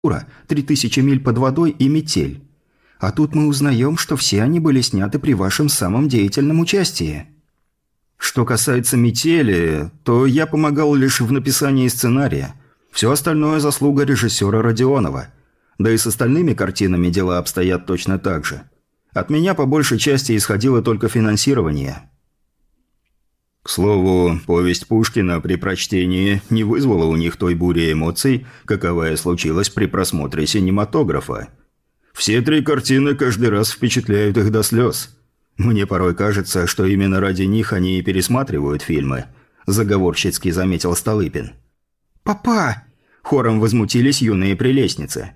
3000 миль под водой и метель. А тут мы узнаем, что все они были сняты при вашем самом деятельном участии. Что касается метели, то я помогал лишь в написании сценария. Все остальное заслуга режиссера Родионова. Да и с остальными картинами дела обстоят точно так же. От меня по большей части исходило только финансирование. К слову, повесть Пушкина при прочтении не вызвала у них той бури эмоций, каковая случилась при просмотре синематографа. Все 3 картины каждый раз впечатляют их до слез. Мне порой кажется, что именно ради них они и пересматривают фильмы, заговорщицки заметил Столыпин. «Папа!» – хором возмутились юные прелестницы.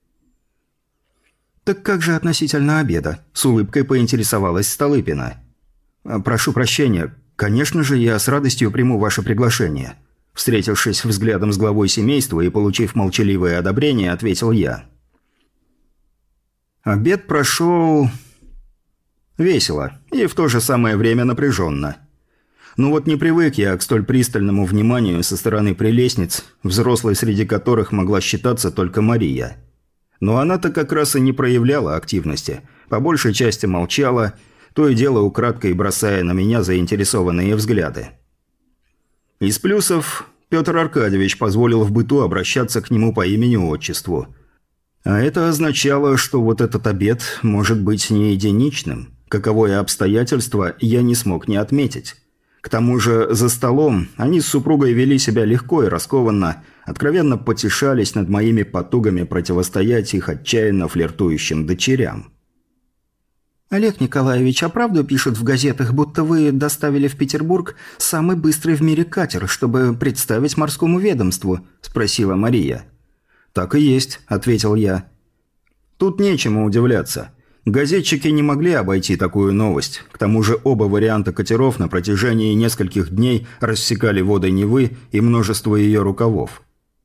«Так как же относительно обеда?» – с улыбкой поинтересовалась Столыпина. «Прошу прощения. Конечно же, я с радостью приму ваше приглашение». Встретившись взглядом с главой семейства и получив молчаливое одобрение, ответил я. Обед прошел весело и в то же самое время напряженно. Ну вот не привык я к столь пристальному вниманию со стороны прелестниц, взрослой среди которых могла считаться только Мария. Но она-то как раз и не проявляла активности, по большей части молчала, то и дело украдкой бросая на меня заинтересованные взгляды. Из плюсов Петр Аркадьевич позволил в быту обращаться к нему по имени-отчеству. А это означало, что вот этот обед может быть не единичным. Каковое обстоятельство я не смог не отметить. К тому же за столом они с супругой вели себя легко и раскованно, откровенно потешались над моими потугами противостоять их отчаянно флиртующим дочерям. «Олег Николаевич, а правду пишут в газетах, будто вы доставили в Петербург самый быстрый в мире катер, чтобы представить морскому ведомству?» – спросила Мария. «Так и есть», – ответил я. «Тут нечему удивляться. Газетчики не могли обойти такую новость. К тому же оба варианта катеров на протяжении нескольких дней рассекали воды Невы и множество ее рукавов.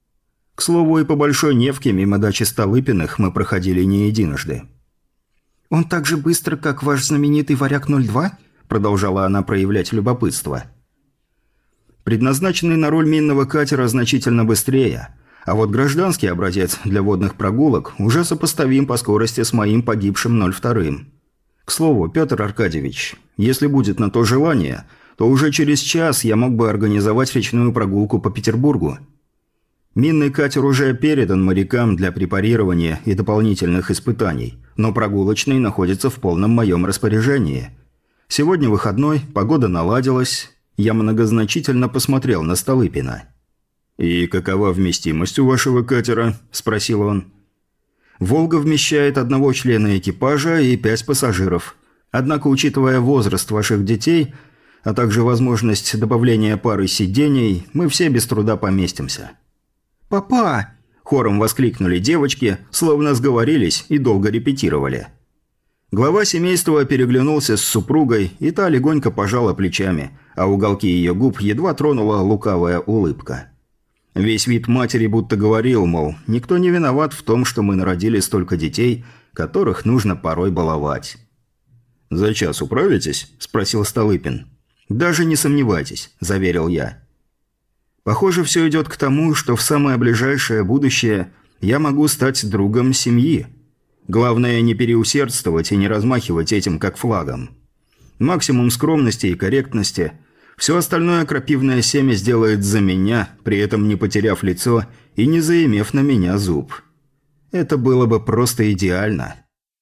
К слову, и по Большой Невке мимо дачи Столыпиных мы проходили не единожды». «Он так же быстро, как ваш знаменитый «Варяг-02»?» – продолжала она проявлять любопытство. «Предназначенный на роль минного катера значительно быстрее, а вот гражданский образец для водных прогулок уже сопоставим по скорости с моим погибшим 02-м. К слову, Петр Аркадьевич, если будет на то желание, то уже через час я мог бы организовать речную прогулку по Петербургу. Минный катер уже передан морякам для препарирования и дополнительных испытаний, но прогулочный находится в полном моем распоряжении. Сегодня выходной, погода наладилась, я многозначительно посмотрел на Столыпина». «И какова вместимость у вашего катера?» – спросил он. «Волга» вмещает 1 члена экипажа и 5 пассажиров. Однако, учитывая возраст ваших детей, а также возможность добавления пары сидений, мы все без труда поместимся». «Папа!» – хором воскликнули девочки, словно сговорились и долго репетировали. Глава семейства переглянулся с супругой, и та легонько пожала плечами, а уголки ее губ едва тронула лукавая улыбка. Весь вид матери будто говорил, мол, никто не виноват в том, что мы народили столько детей, которых нужно порой баловать. «За час управитесь?» – спросил Столыпин. «Даже не сомневайтесь», – заверил я. «Похоже, все идет к тому, что в самое ближайшее будущее я могу стать другом семьи. Главное не переусердствовать и не размахивать этим как флагом. Максимум скромности и корректности – все остальное крапивное семя сделает за меня, при этом не потеряв лицо и не заимев на меня зуб. Это было бы просто идеально».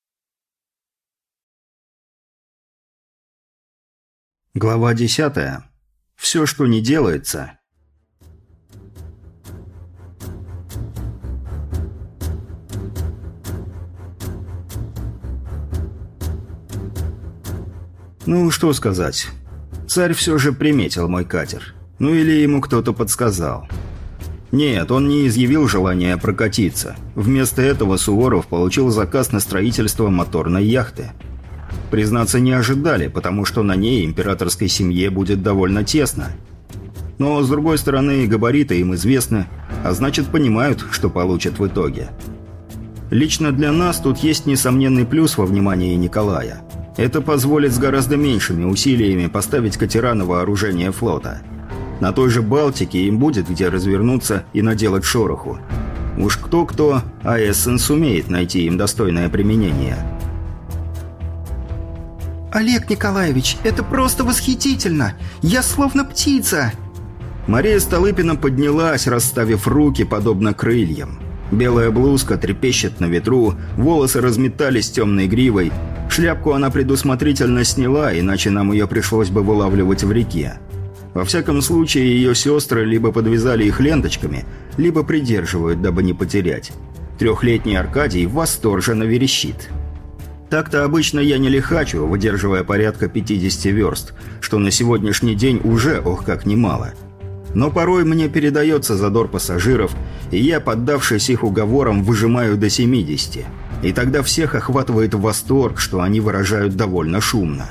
Глава 10. Все, что не делается. Ну, что сказать. Царь все же приметил мой катер. Ну или ему кто-то подсказал. Нет, он не изъявил желания прокатиться. Вместо этого Суворов получил заказ на строительство моторной яхты. Признаться, не ожидали, потому что на ней императорской семье будет довольно тесно. Но, с другой стороны, габариты им известны, а значит, понимают, что получат в итоге. Лично для нас тут есть несомненный плюс во внимании Николая. Это позволит с гораздо меньшими усилиями поставить катера на вооружение флота. На той же Балтике им будет где развернуться и наделать шороху. Уж кто-кто, а Эссен сумеет найти им достойное применение. «Олег Николаевич, это просто восхитительно! Я словно птица!» Мария Столыпина поднялась, расставив руки, подобно крыльям. Белая блузка трепещет на ветру, волосы разметались темной гривой. Шляпку она предусмотрительно сняла, иначе нам ее пришлось бы вылавливать в реке. Во всяком случае, ее сестры либо подвязали их ленточками, либо придерживают, дабы не потерять. Трехлетний Аркадий восторженно верещит. Так-то обычно я не лихачу, выдерживая порядка 50 верст, что на сегодняшний день уже, ох, как немало. Но порой мне передается задор пассажиров, и я, поддавшись их уговорам, выжимаю до 70. И тогда всех охватывает восторг, что они выражают довольно шумно.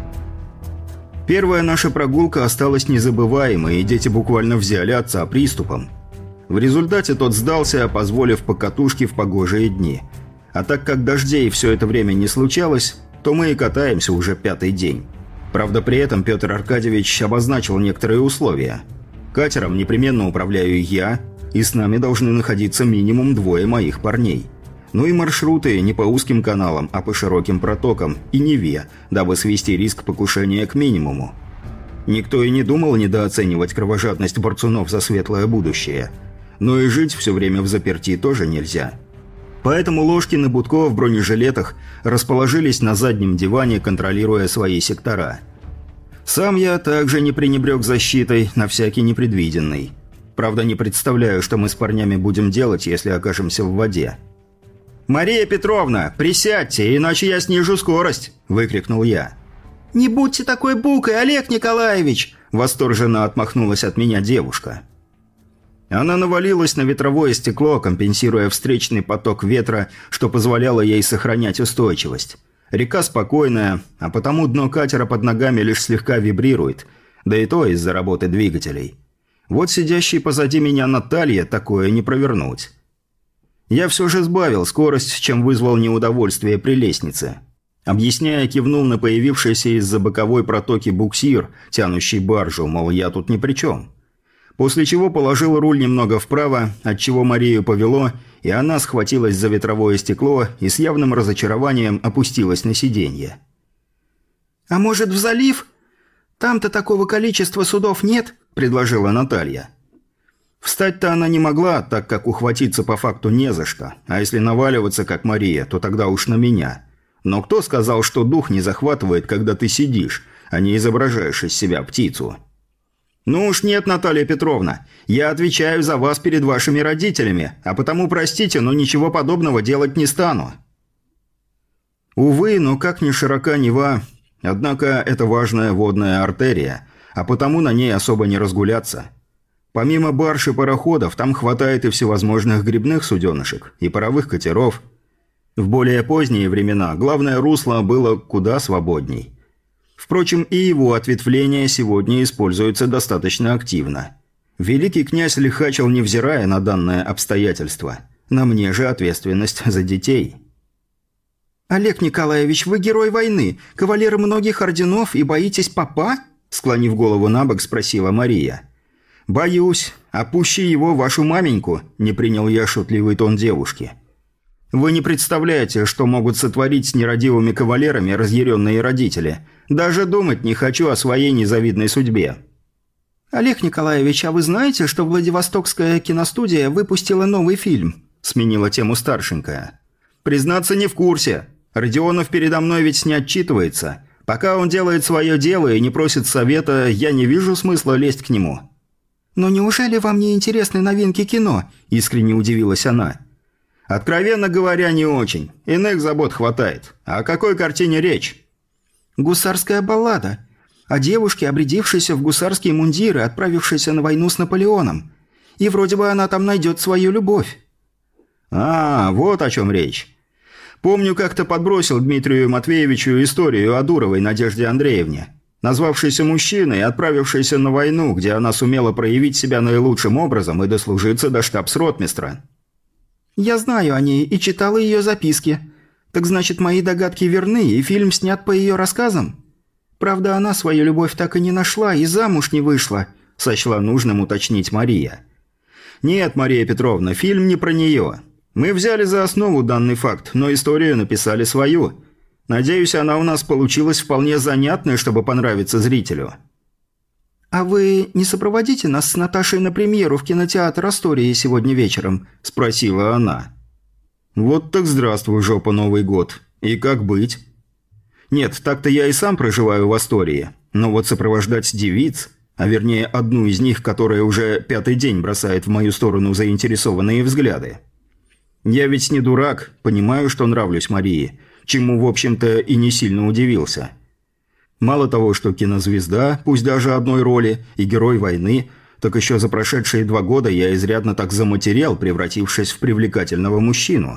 Первая наша прогулка осталась незабываемой, и дети буквально взяли отца приступом. В результате тот сдался, позволив покатушке в погожие дни. А так как дождей все это время не случалось, то мы и катаемся уже 5-й день. Правда, при этом Петр Аркадьевич обозначил некоторые условия. Катером непременно управляю я, и с нами должны находиться минимум 2 моих парней. Ну и маршруты не по узким каналам, а по широким протокам и Неве, дабы свести риск покушения к минимуму. Никто и не думал недооценивать кровожадность борцунов за светлое будущее. Но и жить все время взаперти тоже нельзя. Поэтому Ложкин и Будко в бронежилетах расположились на заднем диване, контролируя свои сектора. Сам я также не пренебрег защитой на всякий непредвиденный. Правда, не представляю, что мы с парнями будем делать, если окажемся в воде. «Мария Петровна, присядьте, иначе я снижу скорость!» – выкрикнул я. «Не будьте такой букой, Олег Николаевич!» – восторженно отмахнулась от меня девушка. Она навалилась на ветровое стекло, компенсируя встречный поток ветра, что позволяло ей сохранять устойчивость. Река спокойная, а потому дно катера под ногами лишь слегка вибрирует, да и то из-за работы двигателей. Вот сидящей позади меня Наталья такое не провернуть. Я все же сбавил скорость, чем вызвал неудовольствие при лестнице. Объясняя, кивнул на появившийся из-за боковой протоки буксир, тянущий баржу, мол, я тут ни при чем. После чего положил руль немного вправо, отчего Марию повело, и она схватилась за ветровое стекло и с явным разочарованием опустилась на сиденье. «А может, в залив? Там-то такого количества судов нет?» – предложила Наталья. Встать-то она не могла, так как ухватиться по факту не за что, а если наваливаться, как Мария, то тогда уж на меня. Но кто сказал, что дух не захватывает, когда ты сидишь, а не изображаешь из себя птицу? «Ну уж нет, Наталья Петровна, я отвечаю за вас перед вашими родителями, а потому простите, но ничего подобного делать не стану». Увы, но как ни широка Нева, однако это важная водная артерия, а потому на ней особо не разгуляться. Помимо барж и пароходов, там хватает и всевозможных грибных суденышек, и паровых катеров. В более поздние времена главное русло было куда свободней. Впрочем, и его ответвление сегодня используется достаточно активно. Великий князь лихачил, невзирая на данное обстоятельство. На мне же ответственность за детей. «Олег Николаевич, вы герой войны, кавалер многих орденов и боитесь попа?» Склонив голову набок, спросила Мария. «Боюсь. А пущи его вашу маменьку», – не принял я шутливый тон девушки. «Вы не представляете, что могут сотворить с нерадивыми кавалерами разъяренные родители. Даже думать не хочу о своей незавидной судьбе». «Олег Николаевич, а вы знаете, что Владивостокская киностудия выпустила новый фильм?» – сменила тему старшенькая. «Признаться, не в курсе. Родионов передо мной ведь не отчитывается. Пока он делает свое дело и не просит совета, я не вижу смысла лезть к нему». «Но неужели вам не интересны новинки кино?» – искренне удивилась она. «Откровенно говоря, не очень. Иных забот хватает. О какой картине речь?» «Гусарская баллада. О девушке, обрядившейся в гусарские мундиры, отправившейся на войну с Наполеоном. И вроде бы она там найдет свою любовь». «А, вот о чем речь. Помню, как-то подбросил Дмитрию Матвеевичу историю о Дуровой Надежде Андреевне, назвавшейся мужчиной и отправившейся на войну, где она сумела проявить себя наилучшим образом и дослужиться до штабс-ротмистра». «Я знаю о ней и читала ее записки. Так значит, мои догадки верны, и фильм снят по ее рассказам? Правда, она свою любовь так и не нашла и замуж не вышла», – сочла нужным уточнить Мария. «Нет, Мария Петровна, фильм не про нее. Мы взяли за основу данный факт, но историю написали свою. Надеюсь, она у нас получилась вполне занятной, чтобы понравиться зрителю». «А вы не сопроводите нас с Наташей на премьеру в кинотеатр «Астория» сегодня вечером?» – спросила она. «Вот так здравствуй, жопа, Новый год. И как быть?» «Нет, так-то я и сам проживаю в Астории, но вот сопровождать девиц, а вернее одну из них, которая уже 5-й день бросает в мою сторону заинтересованные взгляды. Я ведь не дурак, понимаю, что нравлюсь Марии, чему, в общем-то, и не сильно удивился. Мало того, что кинозвезда, пусть даже одной роли, и герой войны, так еще за прошедшие 2 года я изрядно так заматерел, превратившись в привлекательного мужчину.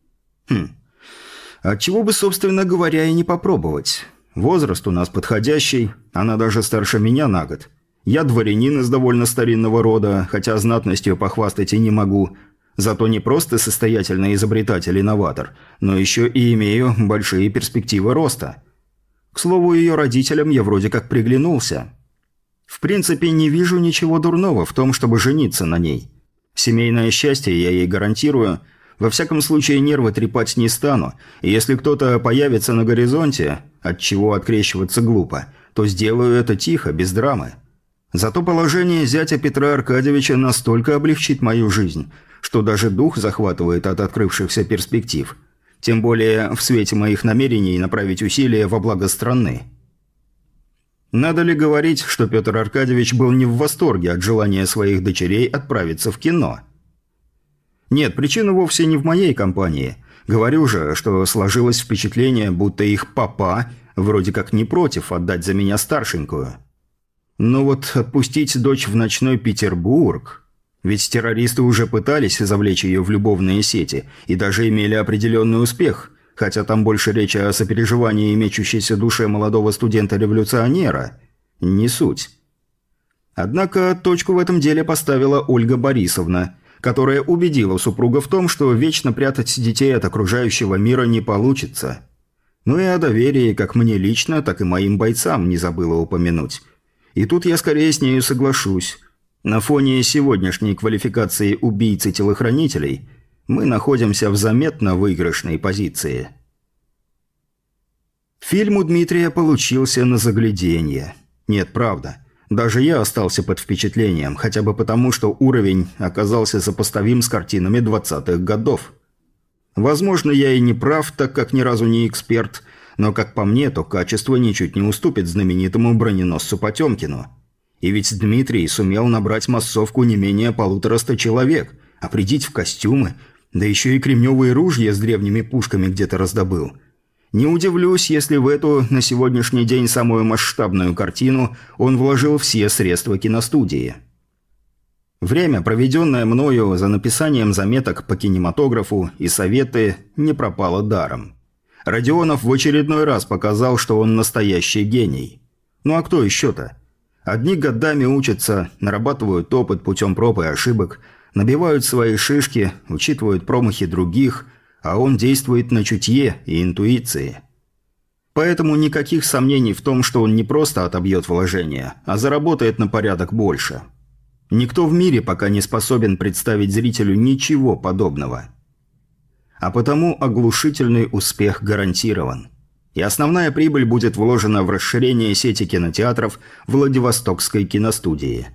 Отчего бы, собственно говоря, и не попробовать. Возраст у нас подходящий, она даже старше меня на год. Я дворянин из довольно старинного рода, хотя знатностью похвастать и не могу. Зато не просто состоятельный изобретатель и новатор, но еще и имею большие перспективы роста. К слову, ее родителям я вроде как приглянулся. В принципе, не вижу ничего дурного в том, чтобы жениться на ней. Семейное счастье я ей гарантирую. Во всяком случае, нервы трепать не стану. И если кто-то появится на горизонте, от чего открещиваться глупо, то сделаю это тихо, без драмы. Зато положение зятя Петра Аркадьевича настолько облегчит мою жизнь, что даже дух захватывает от открывшихся перспектив. Тем более в свете моих намерений направить усилия во благо страны. Надо ли говорить, что Петр Аркадьевич был не в восторге от желания своих дочерей отправиться в кино? Нет, причина вовсе не в моей компании. Говорю же, что сложилось впечатление, будто их папа вроде как не против отдать за меня старшенькую. Но вот отпустить дочь в ночной Петербург... Ведь террористы уже пытались завлечь ее в любовные сети и даже имели определенный успех, хотя там больше речи о сопереживании и мечущейся душе молодого студента-революционера. Не суть. Однако точку в этом деле поставила Ольга Борисовна, которая убедила супруга в том, что вечно прятать детей от окружающего мира не получится. Ну и о доверии как мне лично, так и моим бойцам не забыла упомянуть. И тут я скорее с нею соглашусь. На фоне сегодняшней квалификации убийцы-телохранителей мы находимся в заметно выигрышной позиции. Фильм у Дмитрия получился на загляденье. Нет, правда. Даже я остался под впечатлением, хотя бы потому, что уровень оказался сопоставим с картинами 20-х годов. Возможно, я и не прав, так как ни разу не эксперт, но, как по мне, то качество ничуть не уступит знаменитому броненосцу Потемкину. И ведь Дмитрий сумел набрать массовку не менее 150 человек, опрядить в костюмы, да еще и кремневые ружья с древними пушками где-то раздобыл. Не удивлюсь, если в эту, на сегодняшний день, самую масштабную картину он вложил все средства киностудии. Время, проведенное мною за написанием заметок по кинематографу и советы, не пропало даром. Родионов в очередной раз показал, что он настоящий гений. Ну а кто еще-то? Одни годами учатся, нарабатывают опыт путем проб и ошибок, набивают свои шишки, учитывают промахи других, а он действует на чутье и интуиции. Поэтому никаких сомнений в том, что он не просто отобьет вложения, а заработает на порядок больше. Никто в мире пока не способен представить зрителю ничего подобного. А потому оглушительный успех гарантирован. И основная прибыль будет вложена в расширение сети кинотеатров Владивостокской киностудии.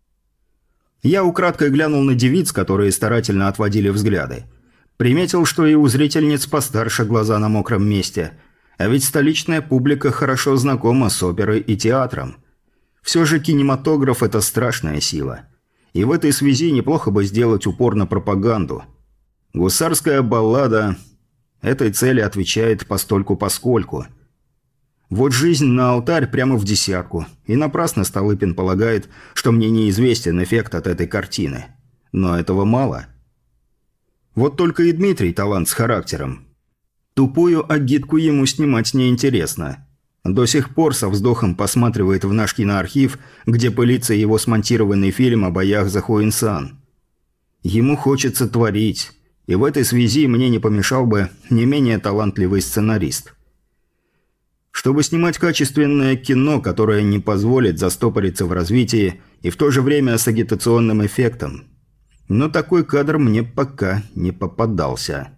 Я украдкой глянул на девиц, которые старательно отводили взгляды. Приметил, что и у зрительниц постарше глаза на мокром месте. А ведь столичная публика хорошо знакома с оперой и театром. Все же кинематограф – это страшная сила. И в этой связи неплохо бы сделать упор на пропаганду. «Гусарская баллада» этой цели отвечает постольку-поскольку. Вот жизнь на алтарь прямо в десятку, и напрасно Столыпин полагает, что мне неизвестен эффект от этой картины. Но этого мало. Вот только и Дмитрий талант с характером. Тупую агитку ему снимать неинтересно. До сих пор со вздохом посматривает в наш киноархив, где пылится его смонтированный фильм о боях за Хоэнсан. Ему хочется творить. И в этой связи мне не помешал бы не менее талантливый сценарист. Чтобы снимать качественное кино, которое не позволит застопориться в развитии и в то же время с агитационным эффектом. Но такой кадр мне пока не попадался.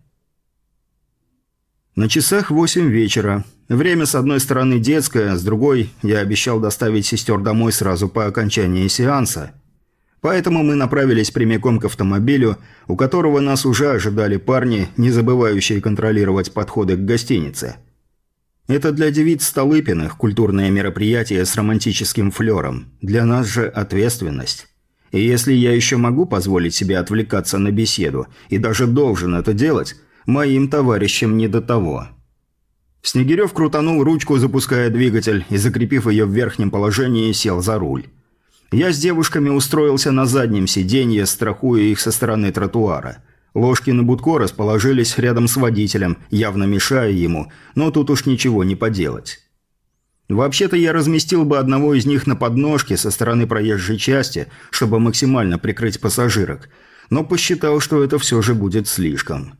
На часах 8 вечера. Время с одной стороны детское, с другой я обещал доставить сестер домой сразу по окончании сеанса. Поэтому мы направились прямиком к автомобилю, у которого нас уже ожидали парни, не забывающие контролировать подходы к гостинице. Это для девиц Столыпиных культурное мероприятие с романтическим флером. Для нас же ответственность. И если я еще могу позволить себе отвлекаться на беседу, и даже должен это делать, моим товарищам не до того. Снегирев крутанул ручку, запуская двигатель, и, закрепив ее в верхнем положении, сел за руль. Я с девушками устроился на заднем сиденье, страхуя их со стороны тротуара. Ложкин и Будко расположились рядом с водителем, явно мешая ему, но тут уж ничего не поделать. Вообще-то я разместил бы одного из них на подножке со стороны проезжей части, чтобы максимально прикрыть пассажирок, но посчитал, что это все же будет слишком.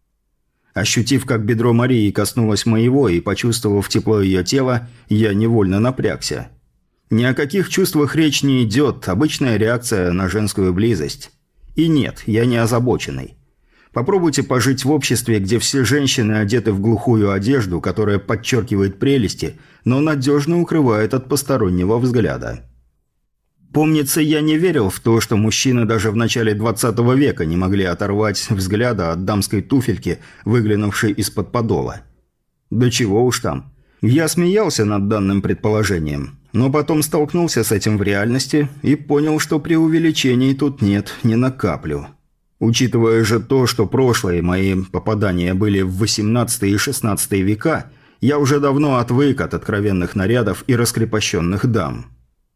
Ощутив, как бедро Марии коснулось моего и почувствовав тепло ее тела, я невольно напрягся. Ни о каких чувствах речь не идет, обычная реакция на женскую близость. И нет, я не озабоченный. Попробуйте пожить в обществе, где все женщины одеты в глухую одежду, которая подчеркивает прелести, но надежно укрывает от постороннего взгляда. Помнится, я не верил в то, что мужчины даже в начале 20 века не могли оторвать взгляда от дамской туфельки, выглянувшей из-под подола. Да чего уж там. Я смеялся над данным предположением, но потом столкнулся с этим в реальности и понял, что преувеличений тут нет ни на каплю. Учитывая же то, что прошлые мои попадания были в 18 и 16 века, я уже давно отвык от откровенных нарядов и раскрепощенных дам.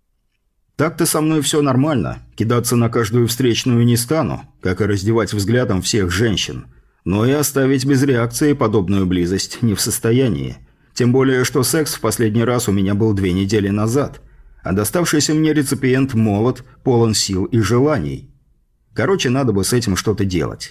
Так-то со мной все нормально, кидаться на каждую встречную не стану, как и раздевать взглядом всех женщин, но и оставить без реакции подобную близость не в состоянии. Тем более, что секс в последний раз у меня был 2 недели назад, а доставшийся мне реципиент молод, полон сил и желаний. Короче, надо бы с этим что-то делать.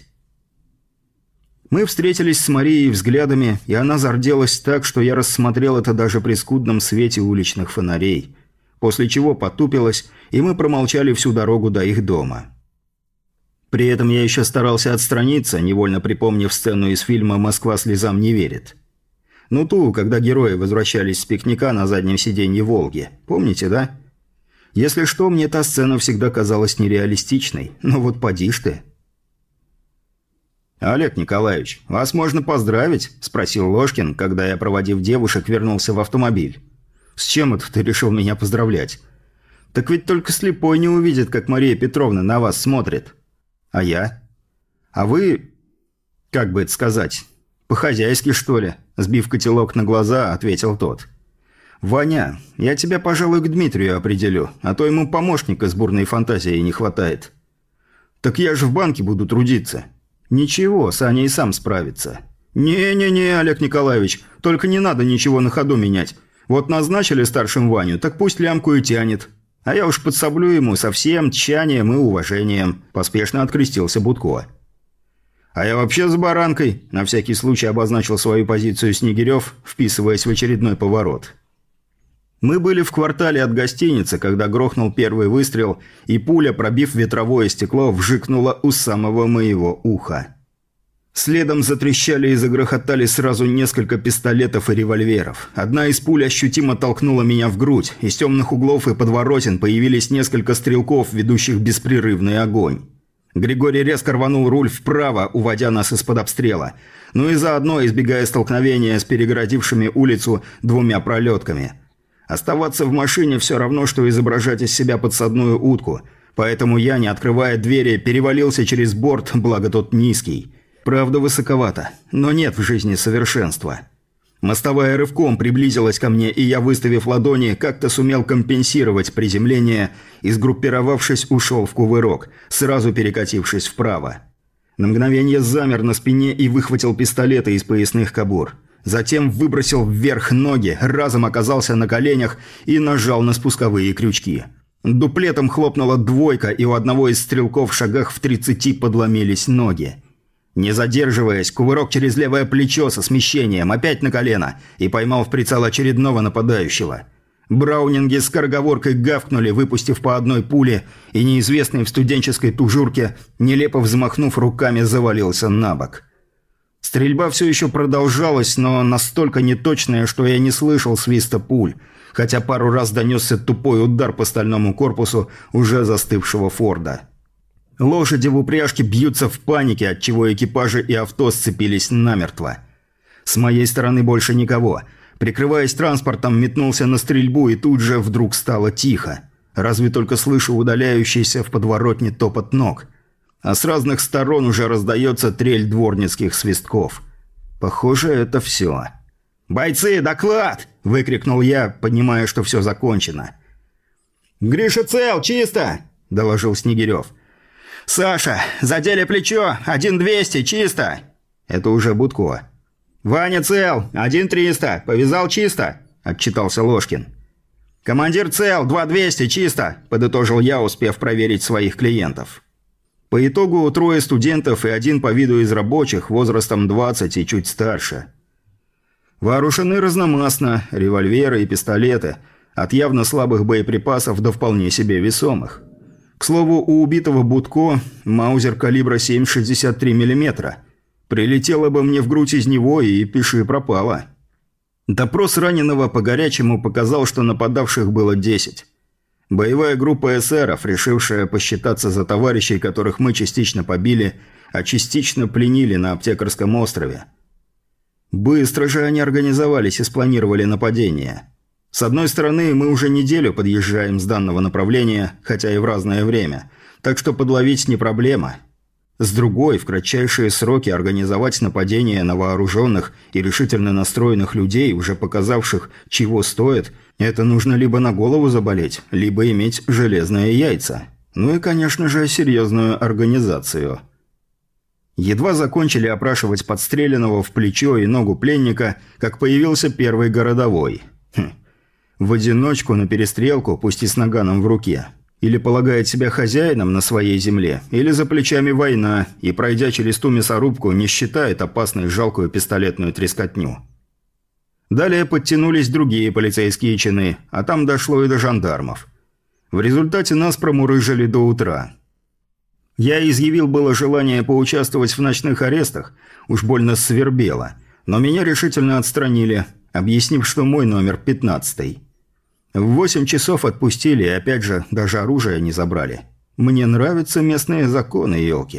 Мы встретились с Марией взглядами, и она зарделась так, что я рассмотрел это даже при скудном свете уличных фонарей, после чего потупилась, и мы промолчали всю дорогу до их дома. При этом я еще старался отстраниться, невольно припомнив сцену из фильма «Москва слезам не верит». Ну ту, когда герои возвращались с пикника на заднем сиденье «Волги». Помните, да? Если что, мне та сцена всегда казалась нереалистичной. Но вот поди ж ты. «Олег Николаевич, вас можно поздравить?» – спросил Ложкин, когда я, проводив девушек, вернулся в автомобиль. «С чем это ты решил меня поздравлять?» «Так ведь только слепой не увидит, как Мария Петровна на вас смотрит». «А я?» «А вы... как бы это сказать... по-хозяйски, что ли?» – сбив котелок на глаза, ответил тот. «Ваня, я тебя, пожалуй, к Дмитрию определю, а то ему помощника с бурной фантазией не хватает». «Так я же в банке буду трудиться». «Ничего, Саня и сам справится». «Не-не-не, Олег Николаевич, только не надо ничего на ходу менять. Вот назначили старшим Ваню, так пусть лямку и тянет. А я уж подсоблю ему со всем тщанием и уважением», – поспешно открестился Будко. «А я вообще за баранкой», – на всякий случай обозначил свою позицию Снегирев, вписываясь в очередной поворот. Мы были в квартале от гостиницы, когда грохнул первый выстрел, и пуля, пробив ветровое стекло, вжикнула у самого моего уха. Следом затрещали и загрохотали сразу несколько пистолетов и револьверов. Одна из пуль ощутимо толкнула меня в грудь. Из темных углов и подворотен появились несколько стрелков, ведущих беспрерывный огонь. Григорий резко рванул руль вправо, уводя нас из-под обстрела, но и заодно избегая столкновения с перегородившими улицу 2 пролетками. Оставаться в машине все равно, что изображать из себя подсадную утку, поэтому я, не открывая двери, перевалился через борт, благо тот низкий. Правда, высоковато, но нет в жизни совершенства. Мостовая рывком приблизилась ко мне, и я, выставив ладони, как-то сумел компенсировать приземление и, сгруппировавшись, ушел в кувырок, сразу перекатившись вправо. На мгновение замер на спине и выхватил пистолеты из поясных кобур. Затем выбросил вверх ноги, разом оказался на коленях и нажал на спусковые крючки. Дуплетом хлопнула 2, и у одного из стрелков в шагах в 30 подломились ноги. Не задерживаясь, кувырок через левое плечо со смещением, опять на колено, и поймал в прицел очередного нападающего. Браунинги с скороговоркой гавкнули, выпустив по одной пуле, и неизвестный в студенческой тужурке, нелепо взмахнув руками, завалился на бок. Стрельба все еще продолжалась, но настолько неточная, что я не слышал свиста пуль, хотя пару раз донесся тупой удар по стальному корпусу уже застывшего Форда. Лошади в упряжке бьются в панике, отчего экипажи и авто сцепились намертво. С моей стороны больше никого. Прикрываясь транспортом, метнулся на стрельбу, и тут же вдруг стало тихо. Разве только слышу удаляющийся в подворотне топот ног. А с разных сторон уже раздается трель дворницких свистков. Похоже, это все. «Бойцы, доклад!» – выкрикнул я, понимая, что все закончено. «Гриша цел, чисто!» – доложил Снегирев. «Саша, задели плечо, 1200, чисто!» Это уже Будко. «Ваня цел, 1300, повязал чисто!» – отчитался Ложкин. «Командир цел, 2200, чисто!» – подытожил я, успев проверить своих клиентов. По итогу 3 студентов и 1 по виду из рабочих, возрастом 20 и чуть старше. Вооружены разномастно, револьверы и пистолеты, от явно слабых боеприпасов до вполне себе весомых. К слову, у убитого Будко маузер калибра 7,63 мм. Прилетело бы мне в грудь из него, и пиши пропало. Допрос раненого по горячему показал, что нападавших было 10. Боевая группа эсеров, решившая посчитаться за товарищей, которых мы частично побили, а частично пленили на Аптекарском острове. Быстро же они организовались и спланировали нападение. С одной стороны, мы уже неделю подъезжаем с данного направления, хотя и в разное время, так что подловить не проблема. С другой, в кратчайшие сроки организовать нападение на вооруженных и решительно настроенных людей, уже показавших, чего стоит, это нужно либо на голову заболеть, либо иметь железные яйца. Ну и, конечно же, серьезную организацию. Едва закончили опрашивать подстреленного в плечо и ногу пленника, как появился первый городовой. В одиночку на перестрелку, пусть и с наганом в руке. Или полагает себя хозяином на своей земле, или за плечами война, и, пройдя через ту мясорубку, не считает опасной жалкую пистолетную трескотню. Далее подтянулись другие полицейские чины, а там дошло и до жандармов. В результате нас промурыжили до утра. Я изъявил было желание поучаствовать в ночных арестах, уж больно свербело, но меня решительно отстранили, объяснив, что мой номер 15-й. В 8 часов отпустили, и опять же, даже оружие не забрали. Мне нравятся местные законы, елки.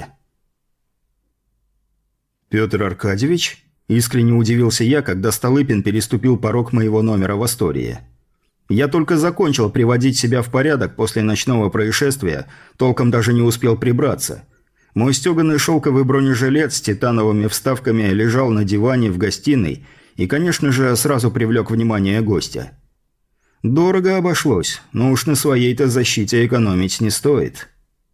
«Петр Аркадьевич?» – искренне удивился я, когда Столыпин переступил порог моего номера в Астории. Я только закончил приводить себя в порядок после ночного происшествия, толком даже не успел прибраться. Мой стеганый шелковый бронежилет с титановыми вставками лежал на диване в гостиной и, конечно же, сразу привлек внимание гостя. Дорого обошлось, но уж на своей-то защите экономить не стоит.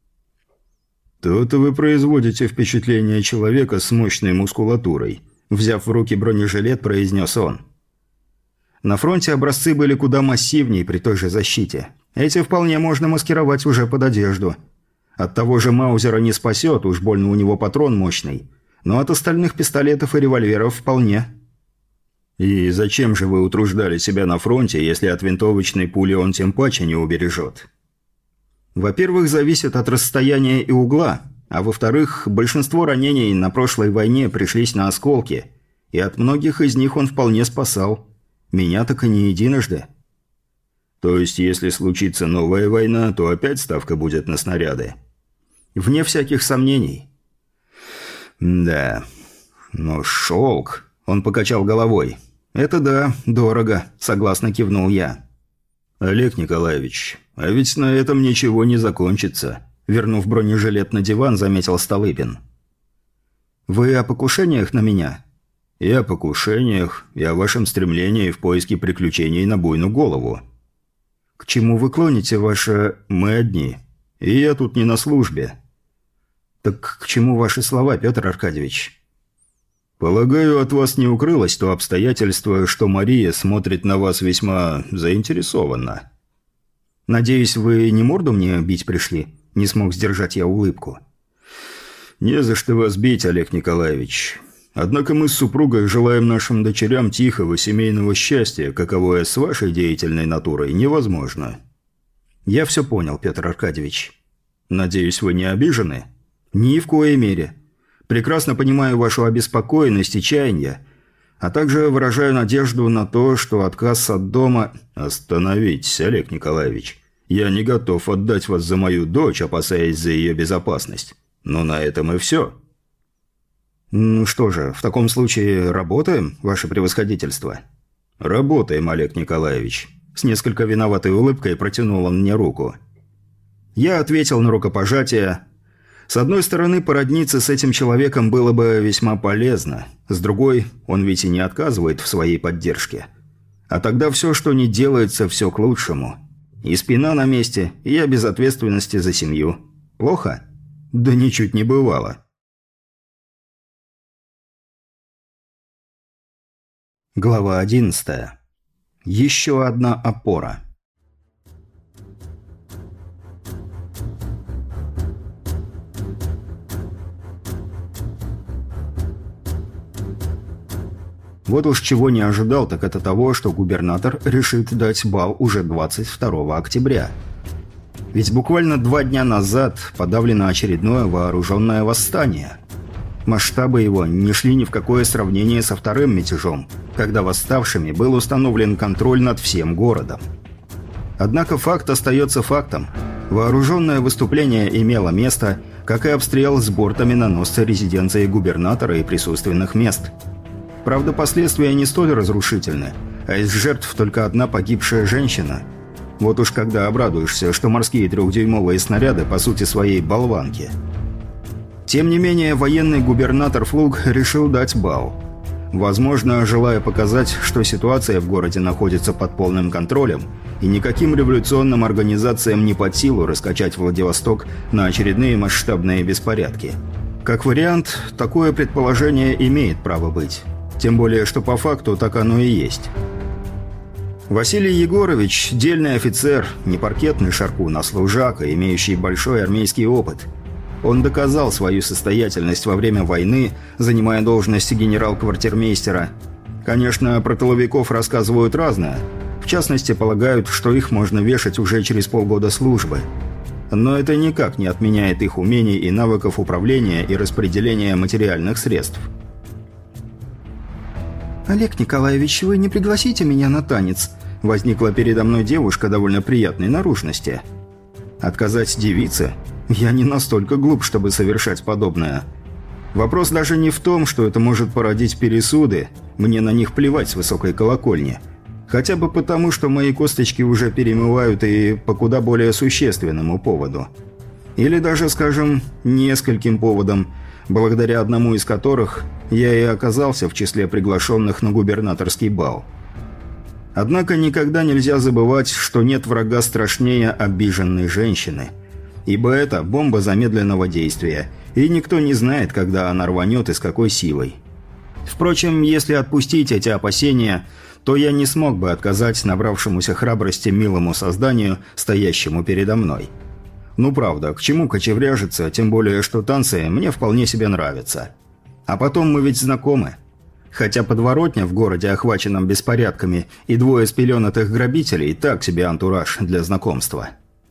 «То-то вы производите впечатление человека с мощной мускулатурой», – взяв в руки бронежилет, произнес он. На фронте образцы были куда массивнее при той же защите. Эти вполне можно маскировать уже под одежду. От того же Маузера не спасет, уж больно у него патрон мощный. Но от остальных пистолетов и револьверов вполне. «И зачем же вы утруждали себя на фронте, если от винтовочной пули он тем паче не убережет?» «Во-первых, зависит от расстояния и угла, а во-вторых, большинство ранений на прошлой войне пришлись на осколки, и от многих из них он вполне спасал. Меня так и не единожды». «То есть, если случится новая война, то опять ставка будет на снаряды?» «Вне всяких сомнений». «Да, но шелк...» Он покачал головой. «Это да, дорого», – согласно кивнул я. «Олег Николаевич, а ведь на этом ничего не закончится», – вернув бронежилет на диван, заметил Столыпин. «Вы о покушениях на меня?» «И о покушениях, и о вашем стремлении в поиске приключений на буйную голову». «К чему вы клоните, ваше...» «Мы одни. И я тут не на службе». «Так к чему ваши слова, Петр Аркадьевич?» «Полагаю, от вас не укрылось то обстоятельство, что Мария смотрит на вас весьма заинтересованно». «Надеюсь, вы не морду мне бить пришли?» Не смог сдержать я улыбку. «Не за что вас бить, Олег Николаевич. Однако мы с супругой желаем нашим дочерям тихого семейного счастья, каковое с вашей деятельной натурой невозможно». «Я все понял, Петр Аркадьевич». «Надеюсь, вы не обижены?» «Ни в коей мере. Прекрасно понимаю вашу обеспокоенность и чаяние, а также выражаю надежду на то, что отказ от дома...» «Остановитесь, Олег Николаевич. Я не готов отдать вас за мою дочь, опасаясь за ее безопасность. Но на этом и все». «Ну что же, в таком случае работаем, ваше превосходительство?» «Работаем, Олег Николаевич». С несколько виноватой улыбкой протянул он мне руку. Я ответил на рукопожатие. С одной стороны, породниться с этим человеком было бы весьма полезно. С другой, он ведь и не отказывает в своей поддержке. А тогда все, что не делается, все к лучшему. И спина на месте, и я без ответственности за семью. Плохо? Да ничуть не бывало. Глава 11. Еще одна опора. Вот уж чего не ожидал, так это того, что губернатор решит дать бал уже 22 октября. Ведь буквально 2 дня назад подавлено очередное вооруженное восстание. Масштабы его не шли ни в какое сравнение со вторым мятежом, когда восставшими был установлен контроль над всем городом. Однако факт остается фактом. Вооруженное выступление имело место, как и обстрел с борта миноносца резиденции губернатора и присутственных мест. Правда, последствия не столь разрушительны, а из жертв только одна погибшая женщина. Вот уж когда обрадуешься, что морские 3-дюймовые снаряды по сути своей болванки. Тем не менее, военный губернатор Флуг решил дать бал. Возможно, желая показать, что ситуация в городе находится под полным контролем, и никаким революционным организациям не под силу раскачать Владивосток на очередные масштабные беспорядки. Как вариант, такое предположение имеет право быть. Тем более, что по факту так оно и есть. Василий Егорович – дельный офицер, не паркетный шаркун, а служака, имеющий большой армейский опыт. Он доказал свою состоятельность во время войны, занимая должность генерал-квартирмейстера. Конечно, про тыловиков рассказывают разное. В частности, полагают, что их можно вешать уже через полгода службы. Но это никак не отменяет их умений и навыков управления и распределения материальных средств. «Олег Николаевич, вы не пригласите меня на танец?» Возникла передо мной девушка довольно приятной наружности. Отказать девице? Я не настолько глуп, чтобы совершать подобное. Вопрос даже не в том, что это может породить пересуды. Мне на них плевать с высокой колокольни. Хотя бы потому, что мои косточки уже перемывают и по куда более существенному поводу. Или даже, скажем, нескольким поводам, благодаря одному из которых я и оказался в числе приглашенных на губернаторский бал. Однако никогда нельзя забывать, что нет врага страшнее обиженной женщины. Ибо это бомба замедленного действия, и никто не знает, когда она рванет и с какой силой. Впрочем, если отпустить эти опасения, то я не смог бы отказать набравшемуся храбрости милому созданию, стоящему передо мной. Ну правда, к чему кочевряжиться, тем более, что танцы мне вполне себе нравятся. А потом мы ведь знакомы. Хотя подворотня в городе, охваченном беспорядками, и 2 спеленатых грабителей – так себе антураж для знакомства.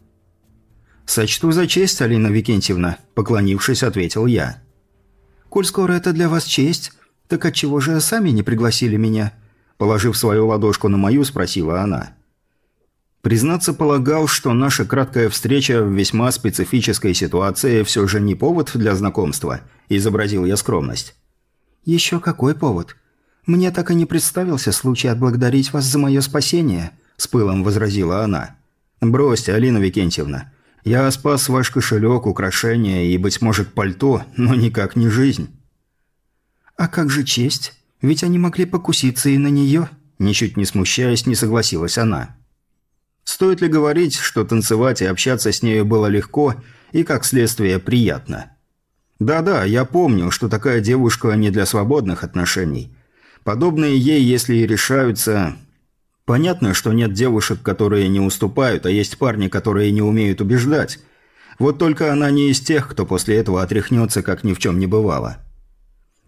«Сочту за честь, Алина Викентьевна», – поклонившись, ответил я. «Коль скоро это для вас честь, так отчего же сами не пригласили меня?» Положив свою ладошку на мою, спросила она. Признаться, полагал, что наша краткая встреча в весьма специфической ситуации все же не повод для знакомства, изобразил я скромность. «Еще какой повод? Мне так и не представился случай отблагодарить вас за мое спасение», – с пылом возразила она. «Бросьте, Алина Викентьевна. Я спас ваш кошелек, украшения и, быть может, пальто, но никак не жизнь». «А как же честь? Ведь они могли покуситься и на нее», – ничуть не смущаясь, не согласилась она. Стоит ли говорить, что танцевать и общаться с нею было легко и, как следствие, приятно? Да-да, я помню, что такая девушка не для свободных отношений. Подобные ей, если и решаются... Понятно, что нет девушек, которые не уступают, а есть парни, которые не умеют убеждать. Вот только она не из тех, кто после этого отряхнется, как ни в чем не бывало.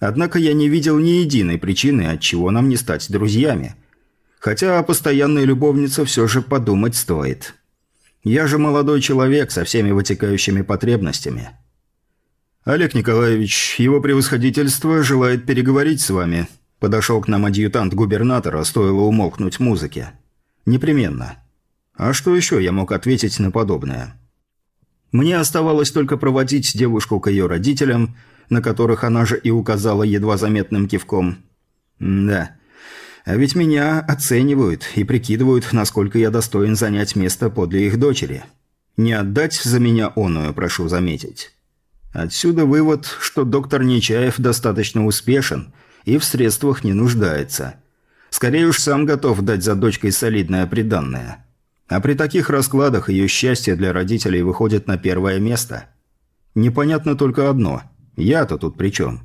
Однако я не видел ни единой причины, отчего нам не стать друзьями. Хотя о постоянной любовнице все же подумать стоит. Я же молодой человек со всеми вытекающими потребностями. «Олег Николаевич, его превосходительство желает переговорить с вами». Подошел к нам адъютант губернатора, стоило умолкнуть музыке. «Непременно». А что еще я мог ответить на подобное? Мне оставалось только проводить девушку к ее родителям, на которых она же и указала едва заметным кивком. Да, а ведь меня оценивают и прикидывают, насколько я достоин занять место подле их дочери. Не отдать за меня оную, прошу заметить. Отсюда вывод, что доктор Нечаев достаточно успешен и в средствах не нуждается. Скорее уж сам готов дать за дочкой солидное приданное. А при таких раскладах ее счастье для родителей выходит на первое место. Непонятно только одно – я-то тут при чем?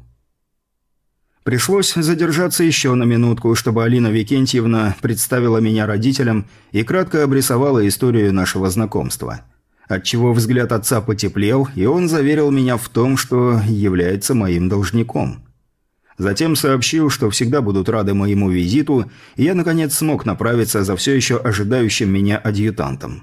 Пришлось задержаться еще на минутку, чтобы Алина Викентьевна представила меня родителям и кратко обрисовала историю нашего знакомства. Отчего взгляд отца потеплел, и он заверил меня в том, что является моим должником. Затем сообщил, что всегда будут рады моему визиту, и я, наконец, смог направиться за все еще ожидающим меня адъютантом.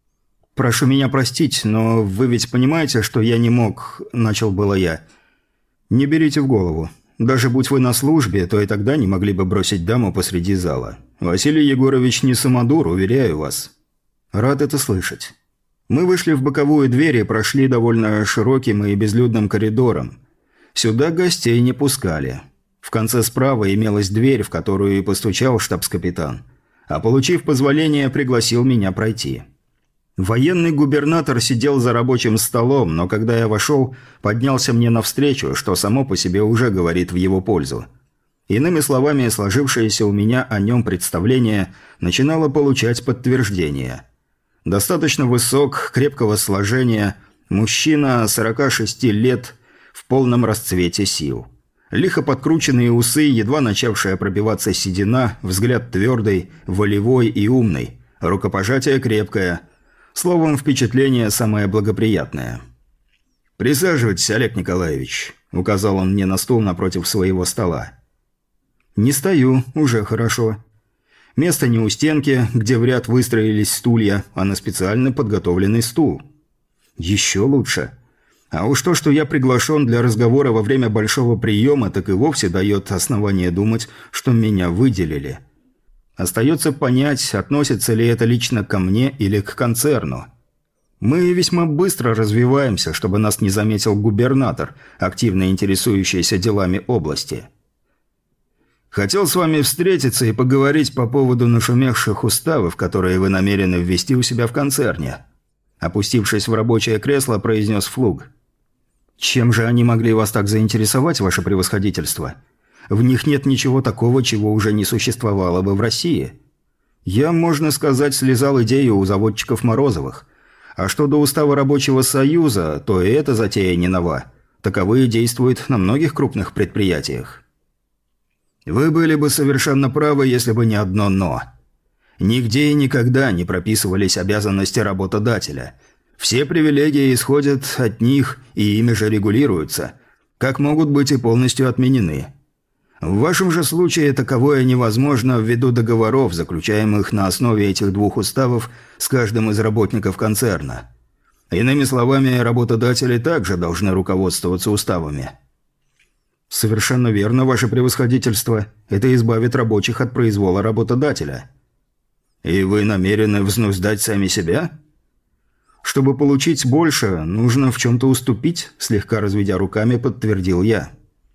«Прошу меня простить, но вы ведь понимаете, что я не мог...» – начал было я. «Не берите в голову. Даже будь вы на службе, то и тогда не могли бы бросить даму посреди зала. Василий Егорович не самодур, уверяю вас». «Рад это слышать». Мы вышли в боковую дверь и прошли довольно широким и безлюдным коридором. Сюда гостей не пускали. В конце справа имелась дверь, в которую и постучал штабс-капитан. А получив позволение, пригласил меня пройти. Военный губернатор сидел за рабочим столом, но когда я вошел, поднялся мне навстречу, что само по себе уже говорит в его пользу. Иными словами, сложившееся у меня о нем представление начинало получать подтверждение. Достаточно высок, крепкого сложения, мужчина 46 лет в полном расцвете сил. Лихо подкрученные усы, едва начавшая пробиваться седина, взгляд твердый, волевой и умный, рукопожатие крепкое. Словом, впечатление самое благоприятное. «Присаживайтесь, Олег Николаевич», – указал он мне на стул напротив своего стола. «Не стою, уже хорошо». Место не у стенки, где в ряд выстроились стулья, а на специально подготовленный стул. Еще лучше. А уж то, что я приглашен для разговора во время большого приема, так и вовсе дает основание думать, что меня выделили. Остается понять, относится ли это лично ко мне или к концерну. Мы весьма быстро развиваемся, чтобы нас не заметил губернатор, активно интересующийся делами области. Хотел с вами встретиться и поговорить по поводу нашумевших уставов, которые вы намерены ввести у себя в концерне. Опустившись в рабочее кресло, произнес Флуг. Чем же они могли вас так заинтересовать, ваше превосходительство? В них нет ничего такого, чего уже не существовало бы в России. Я, можно сказать, слезал идею у заводчиков Морозовых. А что до устава рабочего союза, то и эта затея не нова. Таковые действуют на многих крупных предприятиях. Вы были бы совершенно правы, если бы не одно «но». Нигде и никогда не прописывались обязанности работодателя. Все привилегии исходят от них и ими же регулируются, как могут быть и полностью отменены. В вашем же случае таковое невозможно ввиду договоров, заключаемых на основе этих двух уставов с каждым из работников концерна. Иными словами, работодатели также должны руководствоваться уставами. «Совершенно верно, ваше превосходительство. Это избавит рабочих от произвола работодателя». «И вы намерены взнуздать сами себя?» «Чтобы получить больше, нужно в чем-то уступить», – слегка разведя руками, подтвердил я.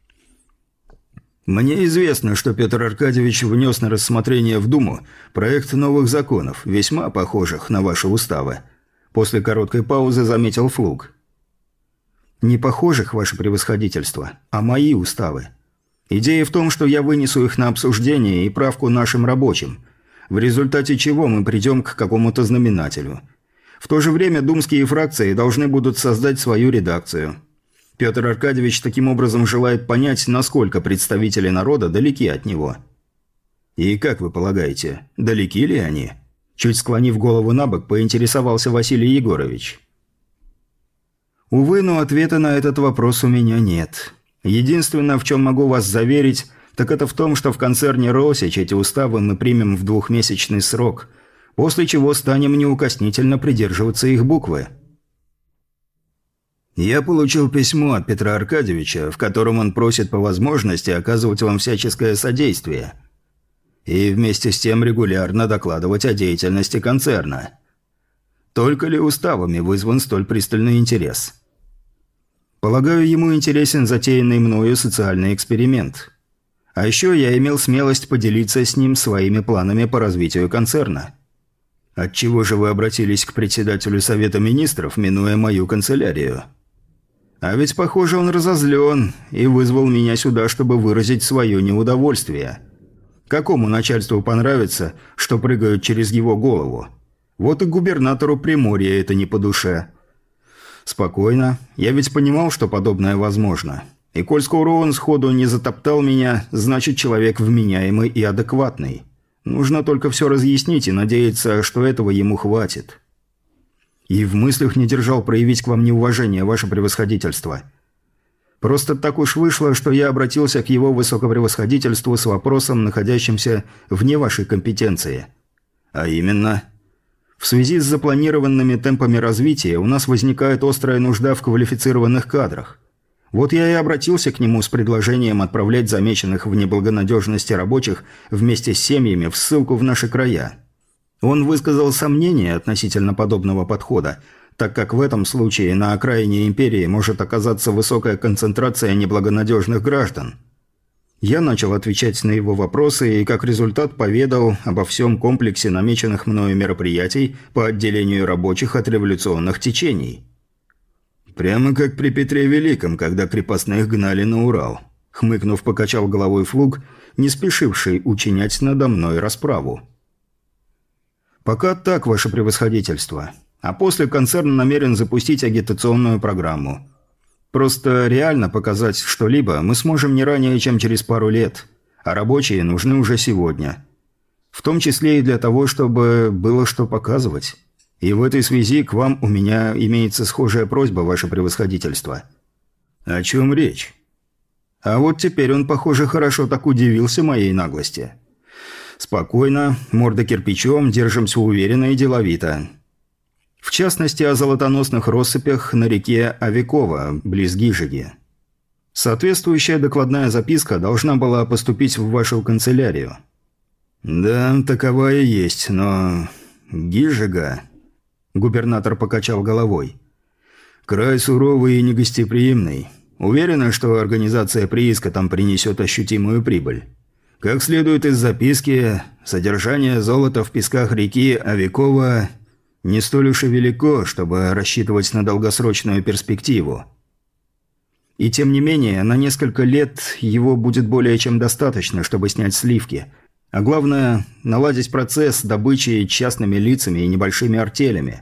«Мне известно, что Петр Аркадьевич внес на рассмотрение в Думу проект новых законов, весьма похожих на ваши уставы». После короткой паузы заметил Флуг. «Не похожих, ваше превосходительство, а мои уставы. Идея в том, что я вынесу их на обсуждение и правку нашим рабочим, в результате чего мы придем к какому-то знаменателю. В то же время думские фракции должны будут создать свою редакцию. Петр Аркадьевич таким образом желает понять, насколько представители народа далеки от него». «И как вы полагаете, далеки ли они?» Чуть склонив голову набок, поинтересовался Василий Егорович. «Увы, но ответа на этот вопрос у меня нет. Единственное, в чем могу вас заверить, так это в том, что в концерне «Росич» эти уставы мы примем в 2-месячный срок, после чего станем неукоснительно придерживаться их буквы. Я получил письмо от Петра Аркадьевича, в котором он просит по возможности оказывать вам всяческое содействие. И вместе с тем регулярно докладывать о деятельности концерна. Только ли уставами вызван столь пристальный интерес? Полагаю, ему интересен затеянный мною социальный эксперимент. А еще я имел смелость поделиться с ним своими планами по развитию концерна. Отчего же вы обратились к председателю Совета Министров, минуя мою канцелярию? А ведь, похоже, он разозлен и вызвал меня сюда, чтобы выразить свое неудовольствие. Какому начальству понравится, что прыгают через его голову? Вот и губернатору Приморья это не по душе. Спокойно. Я ведь понимал, что подобное возможно. И коль скоро он сходу не затоптал меня, значит, человек вменяемый и адекватный. Нужно только все разъяснить и надеяться, что этого ему хватит. И в мыслях не держал проявить к вам неуважение, ваше превосходительство. Просто так уж вышло, что я обратился к его высокопревосходительству с вопросом, находящимся вне вашей компетенции. А именно, в связи с запланированными темпами развития у нас возникает острая нужда в квалифицированных кадрах. Вот я и обратился к нему с предложением отправлять замеченных в неблагонадежности рабочих вместе с семьями в ссылку в наши края. Он высказал сомнения относительно подобного подхода, так как в этом случае на окраине империи может оказаться высокая концентрация неблагонадежных граждан. Я начал отвечать на его вопросы и как результат поведал обо всем комплексе намеченных мною мероприятий по отделению рабочих от революционных течений. «Прямо как при Петре Великом, когда крепостных гнали на Урал», — хмыкнув, покачал головой Флуг, не спешивший учинять надо мной расправу. «Пока так, ваше превосходительство. А после концерн намерен запустить агитационную программу. Просто реально показать что-либо мы сможем не ранее, чем через пару лет, а рабочие нужны уже сегодня. В том числе и для того, чтобы было что показывать. И в этой связи к вам у меня имеется схожая просьба, ваше превосходительство». «О чем речь?» А вот теперь он, похоже, хорошо так удивился моей наглости. «Спокойно, морда кирпичом, держимся уверенно и деловито. В частности, о золотоносных россыпях на реке Авикова, близ Гижиги. Соответствующая докладная записка должна была поступить в вашу канцелярию». «Да, таковая есть, но... Гижига...» Губернатор покачал головой. «Край суровый и негостеприимный. Уверена, что организация прииска там принесет ощутимую прибыль. Как следует из записки, содержание золота в песках реки Авикова не столь уж и велико, чтобы рассчитывать на долгосрочную перспективу. И тем не менее, на несколько лет его будет более чем достаточно, чтобы снять сливки. А главное, наладить процесс добычи частными лицами и небольшими артелями.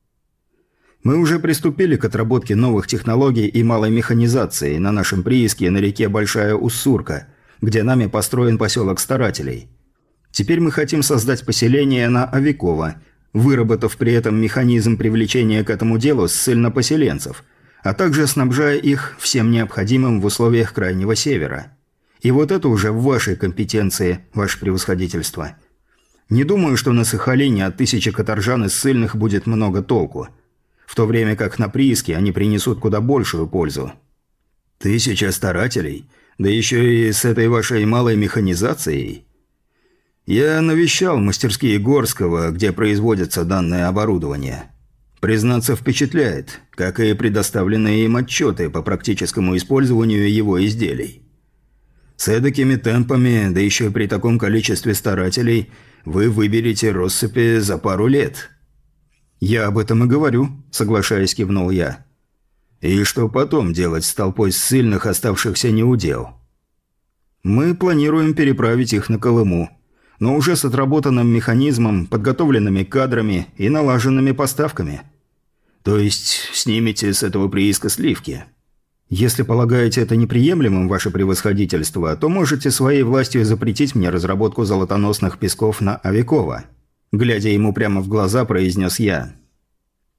Мы уже приступили к отработке новых технологий и малой механизации на нашем прииске на реке Большая Уссурка, где нами построен поселок старателей. Теперь мы хотим создать поселение на Авикова, выработав при этом механизм привлечения к этому делу ссыльнопоселенцев, а также снабжая их всем необходимым в условиях Крайнего Севера. И вот это уже в вашей компетенции, ваше превосходительство. Не думаю, что на Сахалине от 1000 каторжан и ссыльных будет много толку, в то время как на прииске они принесут куда большую пользу. 1000 старателей? Да еще и с этой вашей малой механизацией? Я навещал мастерские Горского, где производится данное оборудование. Признаться, впечатляет, как и предоставленные им отчеты по практическому использованию его изделий. С эдакими темпами, да еще и при таком количестве старателей, вы выберете россыпи за пару лет. «Я об этом и говорю», – соглашаясь, кивнул я. «И что потом делать с толпой ссыльных, оставшихся неудел?» «Мы планируем переправить их на Колыму, но уже с отработанным механизмом, подготовленными кадрами и налаженными поставками». «То есть снимете с этого прииска сливки?» «Если полагаете это неприемлемым, ваше превосходительство, то можете своей властью запретить мне разработку золотоносных песков на Авикова», глядя ему прямо в глаза, произнес я.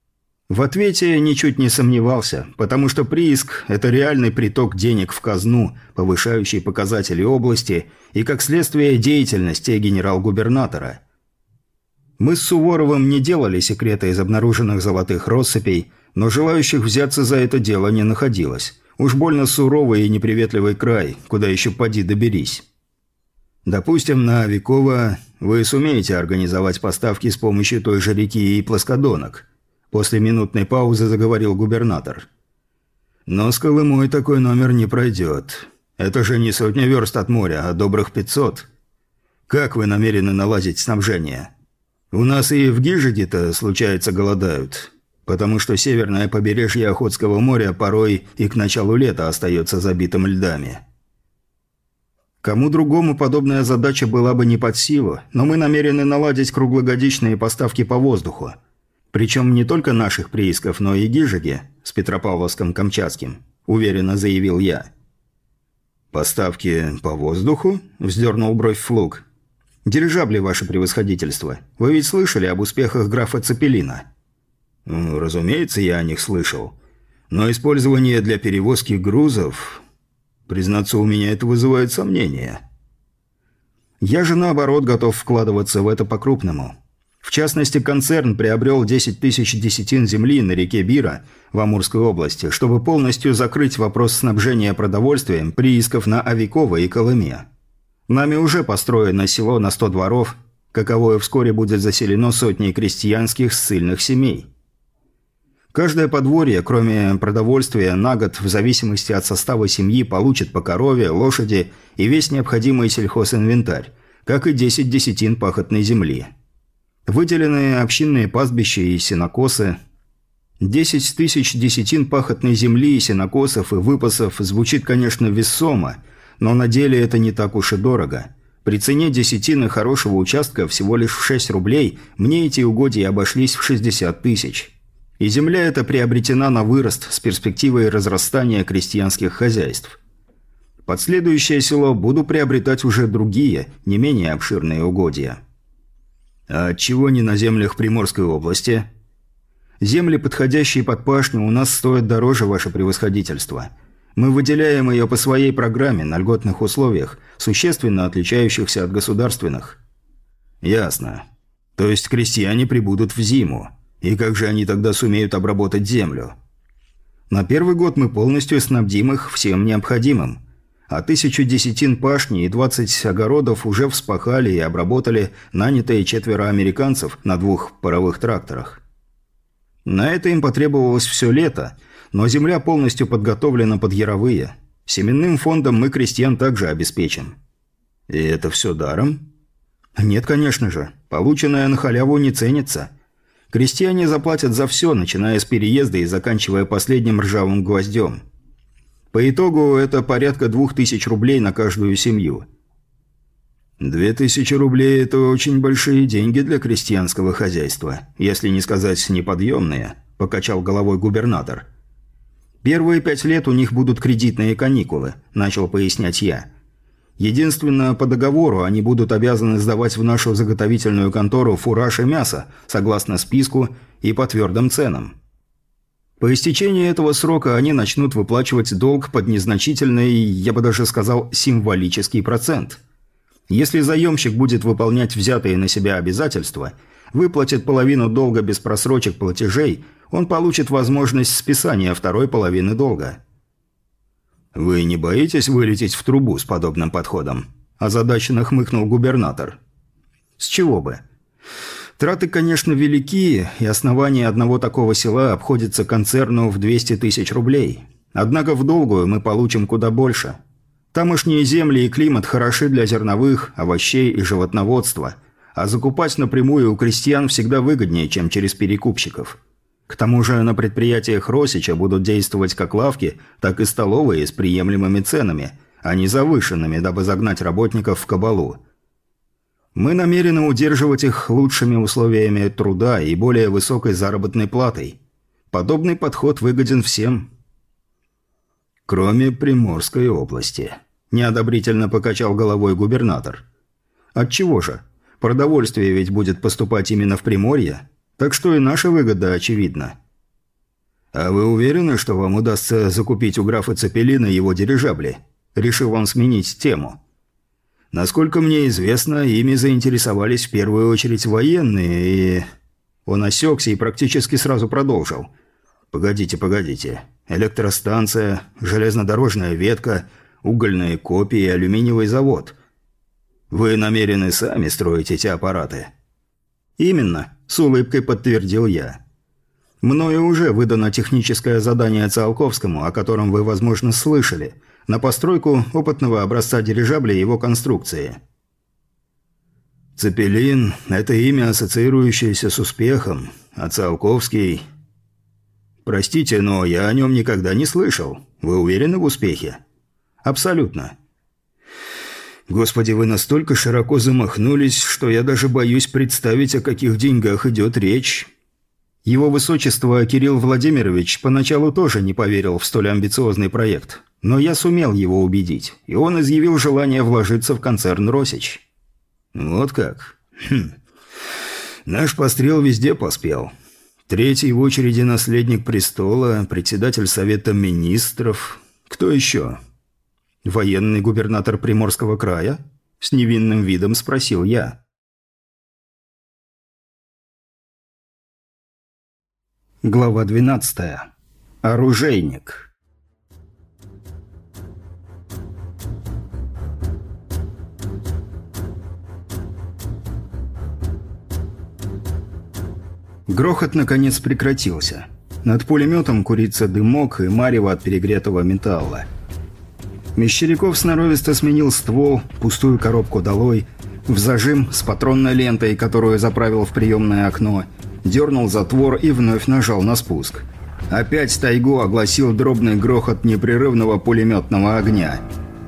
В ответе ничуть не сомневался, потому что прииск – это реальный приток денег в казну, повышающий показатели области и, как следствие, деятельности генерал-губернатора. Мы с Суворовым не делали секрета из обнаруженных золотых россыпей, но желающих взяться за это дело не находилось. Уж больно суровый и неприветливый край, куда еще поди доберись. Допустим, на Авикова вы сумеете организовать поставки с помощью той же реки и плоскодонок. После минутной паузы заговорил губернатор. Но с Колымой такой номер не пройдет. Это же не сотня верст от моря, а добрых 500. Как вы намерены наладить снабжение? У нас и в Гижиге-то, случается, голодают. Потому что северное побережье Охотского моря порой и к началу лета остается забитым льдами. Кому другому подобная задача была бы не под силу, но мы намерены наладить круглогодичные поставки по воздуху. Причем не только наших приисков, но и Гижиги с Петропавловском-Камчатским, уверенно заявил я. «Поставки по воздуху?» – вздернул бровь Флук. «Дирижабли, ваше превосходительство. Вы ведь слышали об успехах графа Цепелина?» «Разумеется, я о них слышал. Но использование для перевозки грузов... Признаться, у меня это вызывает сомнения». «Я же, наоборот, готов вкладываться в это по-крупному. В частности, концерн приобрел 10 тысяч десятин земли на реке Бира в Амурской области, чтобы полностью закрыть вопрос снабжения продовольствием приисков на Авикова и Колыме. Нами уже построено село на 100 дворов, каковое вскоре будет заселено сотней крестьянских ссыльных семей. Каждое подворье, кроме продовольствия, на год, в зависимости от состава семьи, получит по корове, лошади и весь необходимый сельхозинвентарь, как и 10 десятин пахотной земли. Выделены общинные пастбища и сенокосы. 10 тысяч десятин пахотной земли, сенокосов и выпасов звучит, конечно, весомо, но на деле это не так уж и дорого. При цене десятины хорошего участка всего лишь в 6 рублей мне эти угодья обошлись в 60 тысяч. И земля эта приобретена на вырост с перспективой разрастания крестьянских хозяйств. Под следующее село буду приобретать уже другие, не менее обширные угодья. А отчего не на землях Приморской области? Земли, подходящие под пашню, у нас стоят дороже, ваше превосходительство. Мы выделяем ее по своей программе на льготных условиях, существенно отличающихся от государственных. Ясно. То есть крестьяне прибудут в зиму. И как же они тогда сумеют обработать землю? На первый год мы полностью снабдим их всем необходимым. А 1000 десятин пашни и 20 огородов уже вспахали и обработали нанятые 4 американцев на 2 паровых тракторах. На это им потребовалось все лето, но земля полностью подготовлена под яровые. Семенным фондом мы крестьян также обеспечим. И это все даром? Нет, конечно же. Полученное на халяву не ценится. Крестьяне заплатят за все, начиная с переезда и заканчивая последним ржавым гвоздем. По итогу это порядка 2000 рублей на каждую семью. 2000 рублей – это очень большие деньги для крестьянского хозяйства, если не сказать неподъемные, покачал головой губернатор. Первые 5 лет у них будут кредитные каникулы, начал пояснять я. Единственно, по договору они будут обязаны сдавать в нашу заготовительную контору фураж и мясо, согласно списку и по твердым ценам. По истечении этого срока они начнут выплачивать долг под незначительный, я бы даже сказал, символический процент. Если заемщик будет выполнять взятые на себя обязательства, выплатит половину долга без просрочек платежей, он получит возможность списания второй половины долга. «Вы не боитесь вылететь в трубу с подобным подходом?» – озадаченно хмыкнул губернатор. «С чего бы? Траты, конечно, велики, и основание одного такого села обходится концерну в 200 тысяч рублей. Однако в долгую мы получим куда больше. Тамошние земли и климат хороши для зерновых, овощей и животноводства, а закупать напрямую у крестьян всегда выгоднее, чем через перекупщиков. К тому же на предприятиях Росича будут действовать как лавки, так и столовые с приемлемыми ценами, а не завышенными, дабы загнать работников в кабалу. Мы намерены удерживать их лучшими условиями труда и более высокой заработной платой. Подобный подход выгоден всем. Кроме Приморской области. Неодобрительно покачал головой губернатор. Отчего же? Продовольствие ведь будет поступать именно в Приморье, так что и наша выгода очевидна. «А вы уверены, что вам удастся закупить у графа Цепелина его дирижабли?» Решил он сменить тему. «Насколько мне известно, ими заинтересовались в первую очередь военные, и...» Он осекся и практически сразу продолжил. «Погодите. Электростанция, железнодорожная ветка, угольные копии и алюминиевый завод. Вы намерены сами строить эти аппараты?» «Именно», – с улыбкой подтвердил я. «Мною уже выдано техническое задание Циолковскому, о котором вы, возможно, слышали, на постройку опытного образца дирижабля и его конструкции». «Цепелин – это имя, ассоциирующееся с успехом, а Циолковский… Простите, но я о нем никогда не слышал. Вы уверены в успехе?» «Абсолютно». «Господи, вы настолько широко замахнулись, что я даже боюсь представить, о каких деньгах идет речь». Его высочество Кирилл Владимирович поначалу тоже не поверил в столь амбициозный проект, но я сумел его убедить, и он изъявил желание вложиться в концерн «Росич». «Вот как? Наш пострел везде поспел. Третий в очереди наследник престола, председатель Совета Министров. Кто еще?» «Военный губернатор Приморского края?» – с невинным видом спросил я. Глава 12. Оружейник. Грохот наконец прекратился. Над пулеметом курится дымок и марево от перегретого металла. Мещеряков сноровисто сменил ствол, пустую коробку долой, в зажим с патронной лентой, которую заправил в приемное окно, дернул затвор и вновь нажал на спуск. Опять тайгу огласил дробный грохот непрерывного пулеметного огня.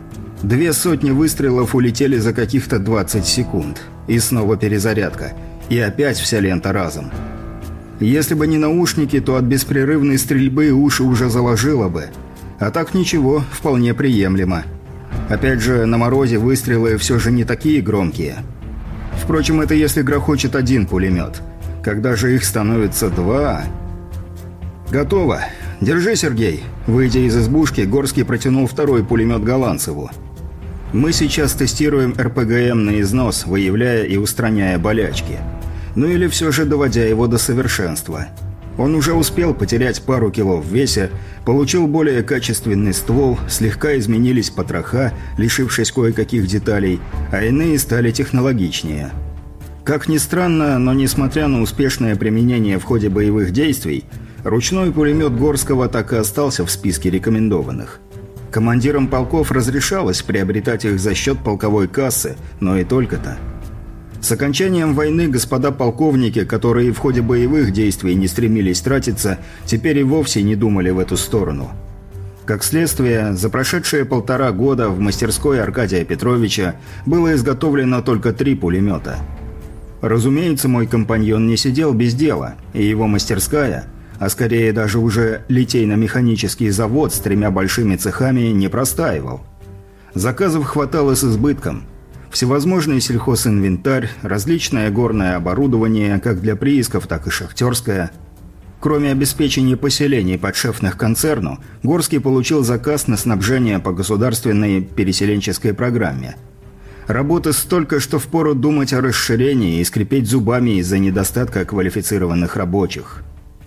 200 выстрелов улетели за каких-то 20 секунд. И снова перезарядка. И опять вся лента разом. Если бы не наушники, то от беспрерывной стрельбы уши уже заложило бы. А так ничего, вполне приемлемо. Опять же, на морозе выстрелы все же не такие громкие. Впрочем, это если грохочет один пулемет. Когда же их становится два... «Готово. Держи, Сергей». Выйдя из избушки, Горский протянул второй пулемет Голландцеву. «Мы сейчас тестируем РПГМ на износ, выявляя и устраняя болячки. Ну или все же доводя его до совершенства. Он уже успел потерять пару кило в весе, получил более качественный ствол, слегка изменились потроха, лишившись кое-каких деталей, а иные стали технологичнее». Как ни странно, но несмотря на успешное применение в ходе боевых действий, ручной пулемет Горского так и остался в списке рекомендованных. Командирам полков разрешалось приобретать их за счет полковой кассы, но и только-то. С окончанием войны господа полковники, которые в ходе боевых действий не стремились тратиться, теперь и вовсе не думали в эту сторону. Как следствие, за прошедшие 1,5 года в мастерской Аркадия Петровича было изготовлено только 3 пулемета. Разумеется, мой компаньон не сидел без дела, и его мастерская, а скорее даже уже литейно-механический завод с 3 большими цехами не простаивал. Заказов хватало с избытком. Всевозможный сельхозинвентарь, различное горное оборудование, как для приисков, так и шахтерское. Кроме обеспечения поселений, подшефных концерну, Горский получил заказ на снабжение по государственной переселенческой программе. Работы столько, что впору думать о расширении и скрипеть зубами из-за недостатка квалифицированных рабочих.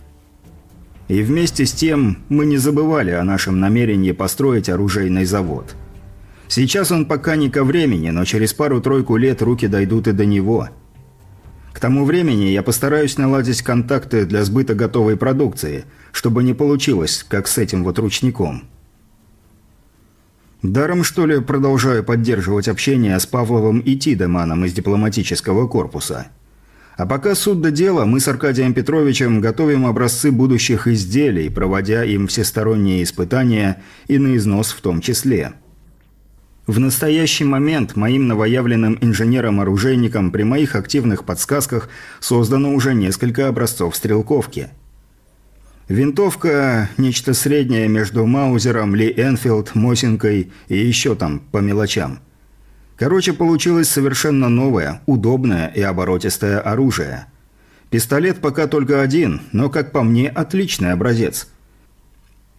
И вместе с тем мы не забывали о нашем намерении построить оружейный завод. Сейчас он пока не ко времени, но через пару-тройку лет руки дойдут и до него. К тому времени я постараюсь наладить контакты для сбыта готовой продукции, чтобы не получилось, как с этим вот ручником. Даром, что ли, продолжаю поддерживать общение с Павловым и Тидеманом из дипломатического корпуса. А пока суд до дела, мы с Аркадием Петровичем готовим образцы будущих изделий, проводя им всесторонние испытания и на износ в том числе. В настоящий момент моим новоявленным инженером-оружейником при моих активных подсказках создано уже несколько образцов стрелковки. Винтовка – нечто среднее между Маузером, Ли Энфилд, Мосинкой и еще там по мелочам. Короче, получилось совершенно новое, удобное и оборотистое оружие. Пистолет пока только один, но, как по мне, отличный образец.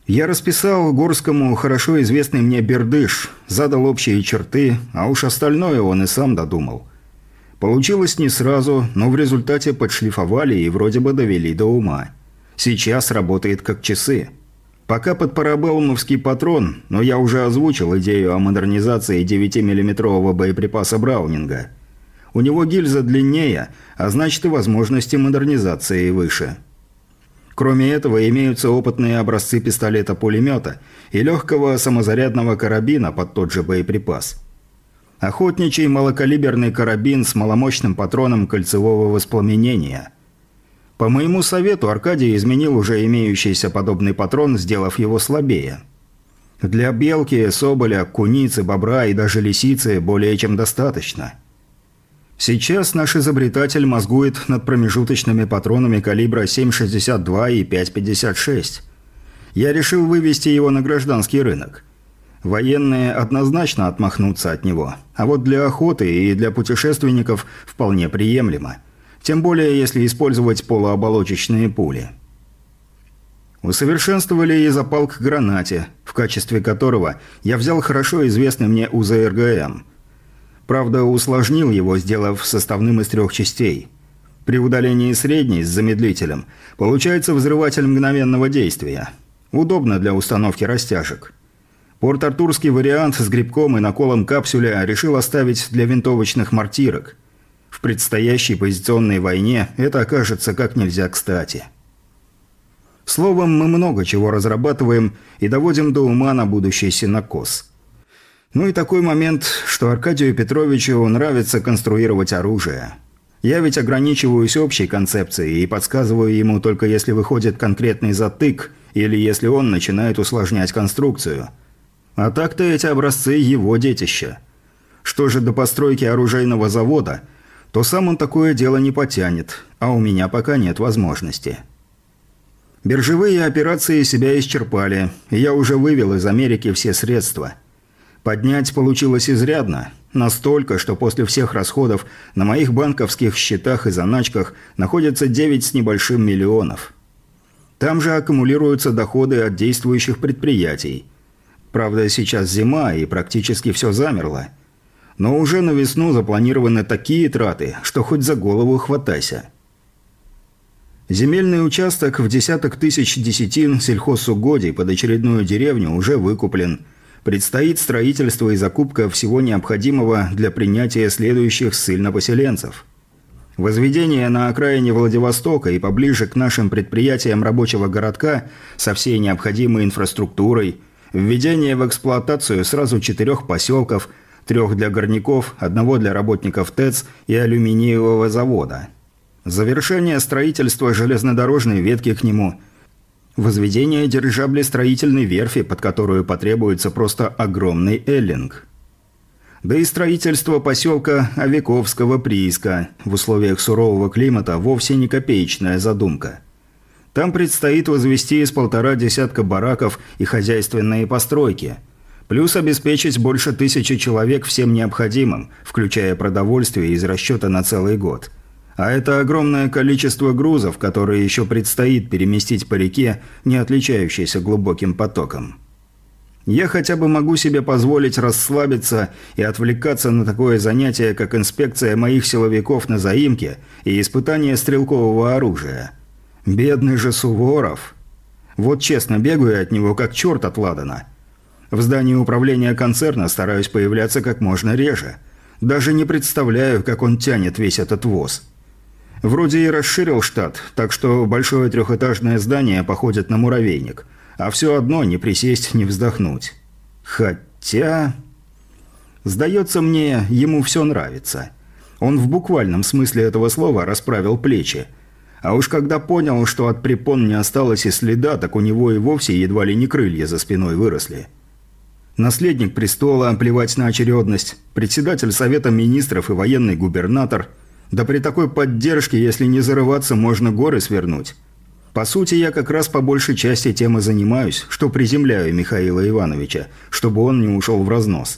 Я расписал Горскому хорошо известный мне бердыш, задал общие черты, а уж остальное он и сам додумал. Получилось не сразу, но в результате подшлифовали и вроде бы довели до ума. Сейчас работает как часы. Пока под парабеллумовский патрон, но я уже озвучил идею о модернизации 9-миллиметрового боеприпаса Браунинга. У него гильза длиннее, а значит и возможности модернизации выше. Кроме этого, имеются опытные образцы пистолета-пулемета и легкого самозарядного карабина под тот же боеприпас. Охотничий малокалиберный карабин с маломощным патроном кольцевого воспламенения. По моему совету Аркадий изменил уже имеющийся подобный патрон, сделав его слабее. Для белки, соболя, куницы, бобра и даже лисицы более чем достаточно. Сейчас наш изобретатель мозгует над промежуточными патронами калибра 7,62 и 5,56. Я решил вывести его на гражданский рынок. Военные однозначно отмахнутся от него, а вот для охоты и для путешественников вполне приемлемо. Тем более, если использовать полуоболочечные пули. Усовершенствовали и запал к гранате, в качестве которого я взял хорошо известный мне УЗРГМ. Правда, усложнил его, сделав составным из 3 частей. При удалении средней с замедлителем получается взрыватель мгновенного действия. Удобно для установки растяжек. Порт-Артурский вариант с грибком и наколом капсюля решил оставить для винтовочных мортирок. В предстоящей позиционной войне это окажется как нельзя кстати. Словом, мы много чего разрабатываем и доводим до ума на будущий сенокос. Ну и такой момент, что Аркадию Петровичу нравится конструировать оружие. Я ведь ограничиваюсь общей концепцией и подсказываю ему только если выходит конкретный затык или если он начинает усложнять конструкцию. А так-то эти образцы его детища. Что же до постройки оружейного завода, то сам он такое дело не потянет, а у меня пока нет возможности. Биржевые операции себя исчерпали, и я уже вывел из Америки все средства. Поднять получилось изрядно, настолько, что после всех расходов на моих банковских счетах и заначках находится 9 с небольшим миллионов. Там же аккумулируются доходы от действующих предприятий. Правда, сейчас зима и практически все замерло. Но уже на весну запланированы такие траты, что хоть за голову хватайся. Земельный участок в десяток тысяч десятин сельхозугодий под очередную деревню уже выкуплен. Предстоит строительство и закупка всего необходимого для принятия следующих ссыльнопоселенцев. Возведение на окраине Владивостока и поближе к нашим предприятиям рабочего городка со всей необходимой инфраструктурой, введение в эксплуатацию сразу 4 поселков, 3 для горняков, 1 для работников ТЭЦ и алюминиевого завода. Завершение строительства железнодорожной ветки к нему – возведение дирижаблестроительной верфи, под которую потребуется просто огромный эллинг. Да и строительство поселка Овековского прииска в условиях сурового климата вовсе не копеечная задумка. Там предстоит возвести из 1,5 десятка бараков и хозяйственные постройки, плюс обеспечить больше 1000 человек всем необходимым, включая продовольствие из расчета на целый год. А это огромное количество грузов, которые еще предстоит переместить по реке, не отличающейся глубоким потоком. Я хотя бы могу себе позволить расслабиться и отвлекаться на такое занятие, как инспекция моих силовиков на заимке и испытание стрелкового оружия. Бедный же Суворов. Вот честно, бегаю от него как черт от ладана. В здании управления концерна стараюсь появляться как можно реже. Даже не представляю, как он тянет весь этот воз. Вроде и расширил штат, так что большое 3-этажное здание походит на муравейник. А все одно не присесть, не вздохнуть. Хотя... Сдается мне, ему все нравится. Он в буквальном смысле этого слова расправил плечи. А уж когда понял, что от препон не осталось и следа, так у него и вовсе едва ли не крылья за спиной выросли. Наследник престола, плевать на очередность, председатель Совета Министров и военный губернатор – да при такой поддержке, если не зарываться, можно горы свернуть. По сути, я как раз по большей части тем и занимаюсь, что приземляю Михаила Ивановича, чтобы он не ушел в разнос.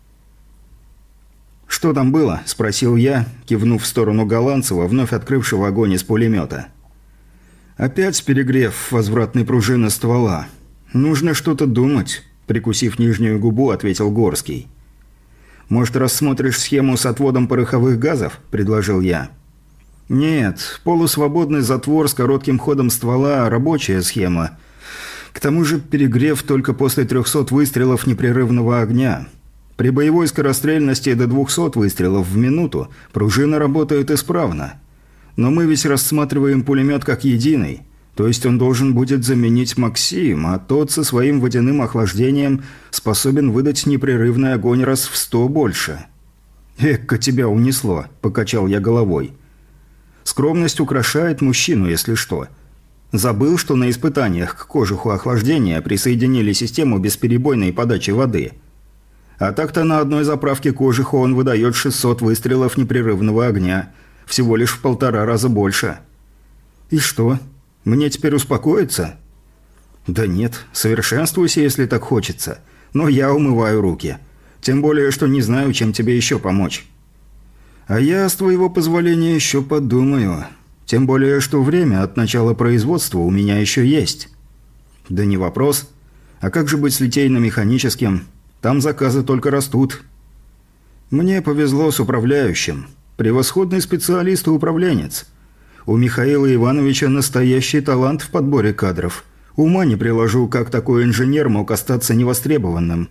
«Что там было?» – спросил я, кивнув в сторону Голландцева, вновь открывшего огонь из пулемета. «Опять перегрев возвратной пружины ствола. «Нужно что-то думать», – прикусив нижнюю губу, ответил Горский. «Может, рассмотришь схему с отводом пороховых газов?» – предложил я. «Нет, полусвободный затвор с коротким ходом ствола – рабочая схема. К тому же перегрев только после 300 выстрелов непрерывного огня. При боевой скорострельности до 200 выстрелов в минуту пружина работает исправно. Но мы ведь рассматриваем пулемет как единый, то есть он должен будет заменить Максим, а тот со своим водяным охлаждением способен выдать непрерывный огонь раз в 100 больше». «Экка тебя унесло», – покачал я головой. «Скромность украшает мужчину, если что. Забыл, что на испытаниях к кожуху охлаждения присоединили систему бесперебойной подачи воды. А так-то на одной заправке кожуха он выдает 600 выстрелов непрерывного огня, всего лишь в 1,5 раза больше». «И что? Мне теперь успокоиться?» «Да нет, совершенствуйся, если так хочется. Но я умываю руки. Тем более, что не знаю, чем тебе еще помочь». «А я, с твоего позволения, еще подумаю. Тем более, что время от начала производства у меня еще есть». «Да не вопрос. А как же быть с литейно-механическим? Там заказы только растут». «Мне повезло с управляющим. Превосходный специалист и управленец. У Михаила Ивановича настоящий талант в подборе кадров. Ума не приложу, как такой инженер мог остаться невостребованным».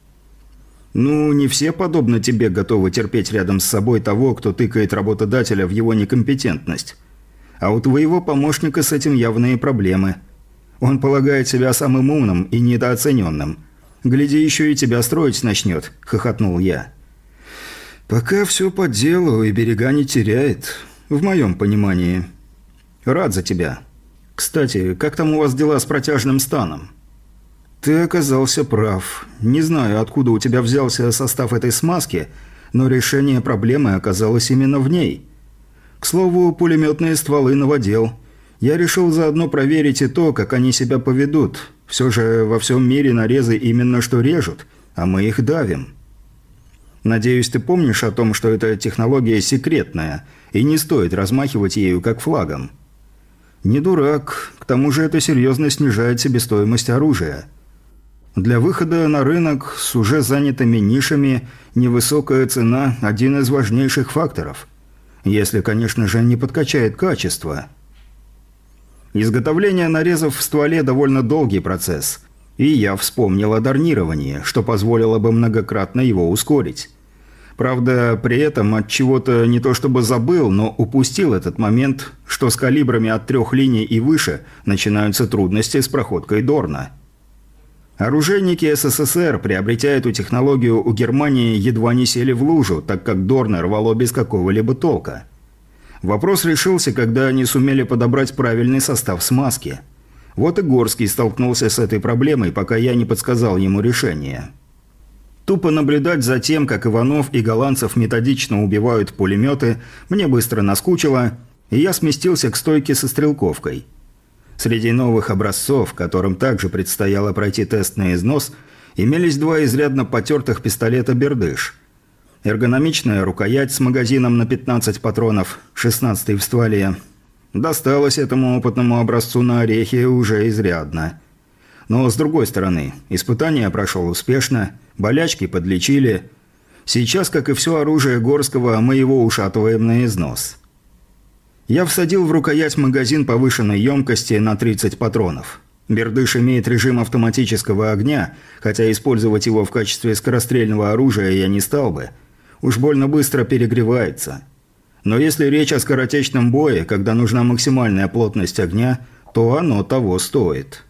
«Ну, не все, подобно тебе, готовы терпеть рядом с собой того, кто тыкает работодателя в его некомпетентность. А у твоего помощника с этим явные проблемы. Он полагает себя самым умным и недооцененным. Гляди, еще и тебя строить начнет», – хохотнул я. «Пока все по делу и берега не теряет, в моем понимании. Рад за тебя. Кстати, как там у вас дела с протяжным станом?» «Ты оказался прав. Не знаю, откуда у тебя взялся состав этой смазки, но решение проблемы оказалось именно в ней. К слову, пулеметные стволы новодел. Я решил заодно проверить и то, как они себя поведут. Все же во всем мире нарезы именно что режут, а мы их давим. Надеюсь, ты помнишь о том, что эта технология секретная, и не стоит размахивать ею как флагом». «Не дурак. К тому же это серьезно снижает себестоимость оружия. Для выхода на рынок с уже занятыми нишами невысокая цена – один из важнейших факторов. Если, конечно же, не подкачает качество». Изготовление нарезов в стволе довольно долгий процесс, и я вспомнил о дарнировании, что позволило бы многократно его ускорить. Правда, при этом от чего-то не то чтобы забыл, но упустил этот момент, что с калибрами от 3 линий и выше начинаются трудности с проходкой Дорна. Оружейники СССР, приобретя эту технологию у Германии, едва не сели в лужу, так как Дорна рвало без какого-либо толка. Вопрос решился, когда они сумели подобрать правильный состав смазки. Вот и Горский столкнулся с этой проблемой, пока я не подсказал ему решение. Тупо наблюдать за тем, как Иванов и Голландцев методично убивают пулеметы, мне быстро наскучило, и я сместился к стойке со стрелковкой. Среди новых образцов, которым также предстояло пройти тест на износ, имелись 2 изрядно потертых пистолета «Бердыш». Эргономичная рукоять с магазином на 15 патронов, 16-й в стволе. Досталось этому опытному образцу на орехи уже изрядно. Но с другой стороны, испытание прошло успешно, болячки подлечили. Сейчас, как и все оружие Горского, мы его ушатываем на износ. Я всадил в рукоять магазин повышенной емкости на 30 патронов. Бердыш имеет режим автоматического огня, хотя использовать его в качестве скорострельного оружия я не стал бы. Уж больно быстро перегревается. Но если речь о скоротечном бое, когда нужна максимальная плотность огня, то оно того стоит.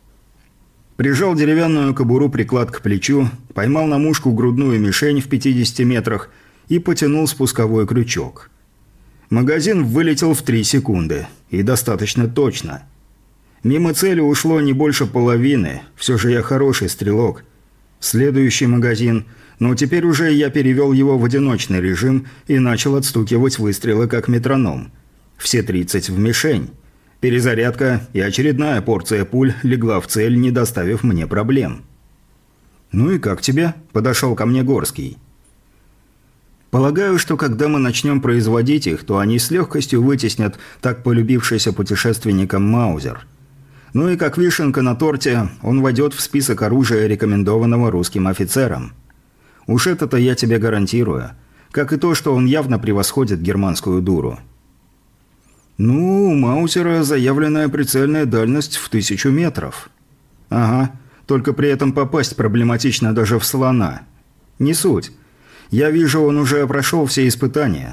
Прижал деревянную кобуру приклад к плечу, поймал на мушку грудную мишень в 50 метрах и потянул спусковой крючок. Магазин вылетел в 3 секунды. И достаточно точно. Мимо цели ушло не больше половины, все же я хороший стрелок. Следующий магазин, но теперь уже я перевел его в одиночный режим и начал отстукивать выстрелы как метроном. Все 30 в мишень. Перезарядка и очередная порция пуль легла в цель, не доставив мне проблем. «Ну и как тебе?» – подошел ко мне Горский. «Полагаю, что когда мы начнем производить их, то они с легкостью вытеснят так полюбившийся путешественникам Маузер. Ну и как вишенка на торте, он войдет в список оружия, рекомендованного русским офицерам. Уж это-то я тебе гарантирую. Как и то, что он явно превосходит германскую дуру. Ну, у Маузера заявленная прицельная дальность в 1000 метров. Ага, только при этом попасть проблематично даже в слона. Не суть. Я вижу, он уже прошел все испытания.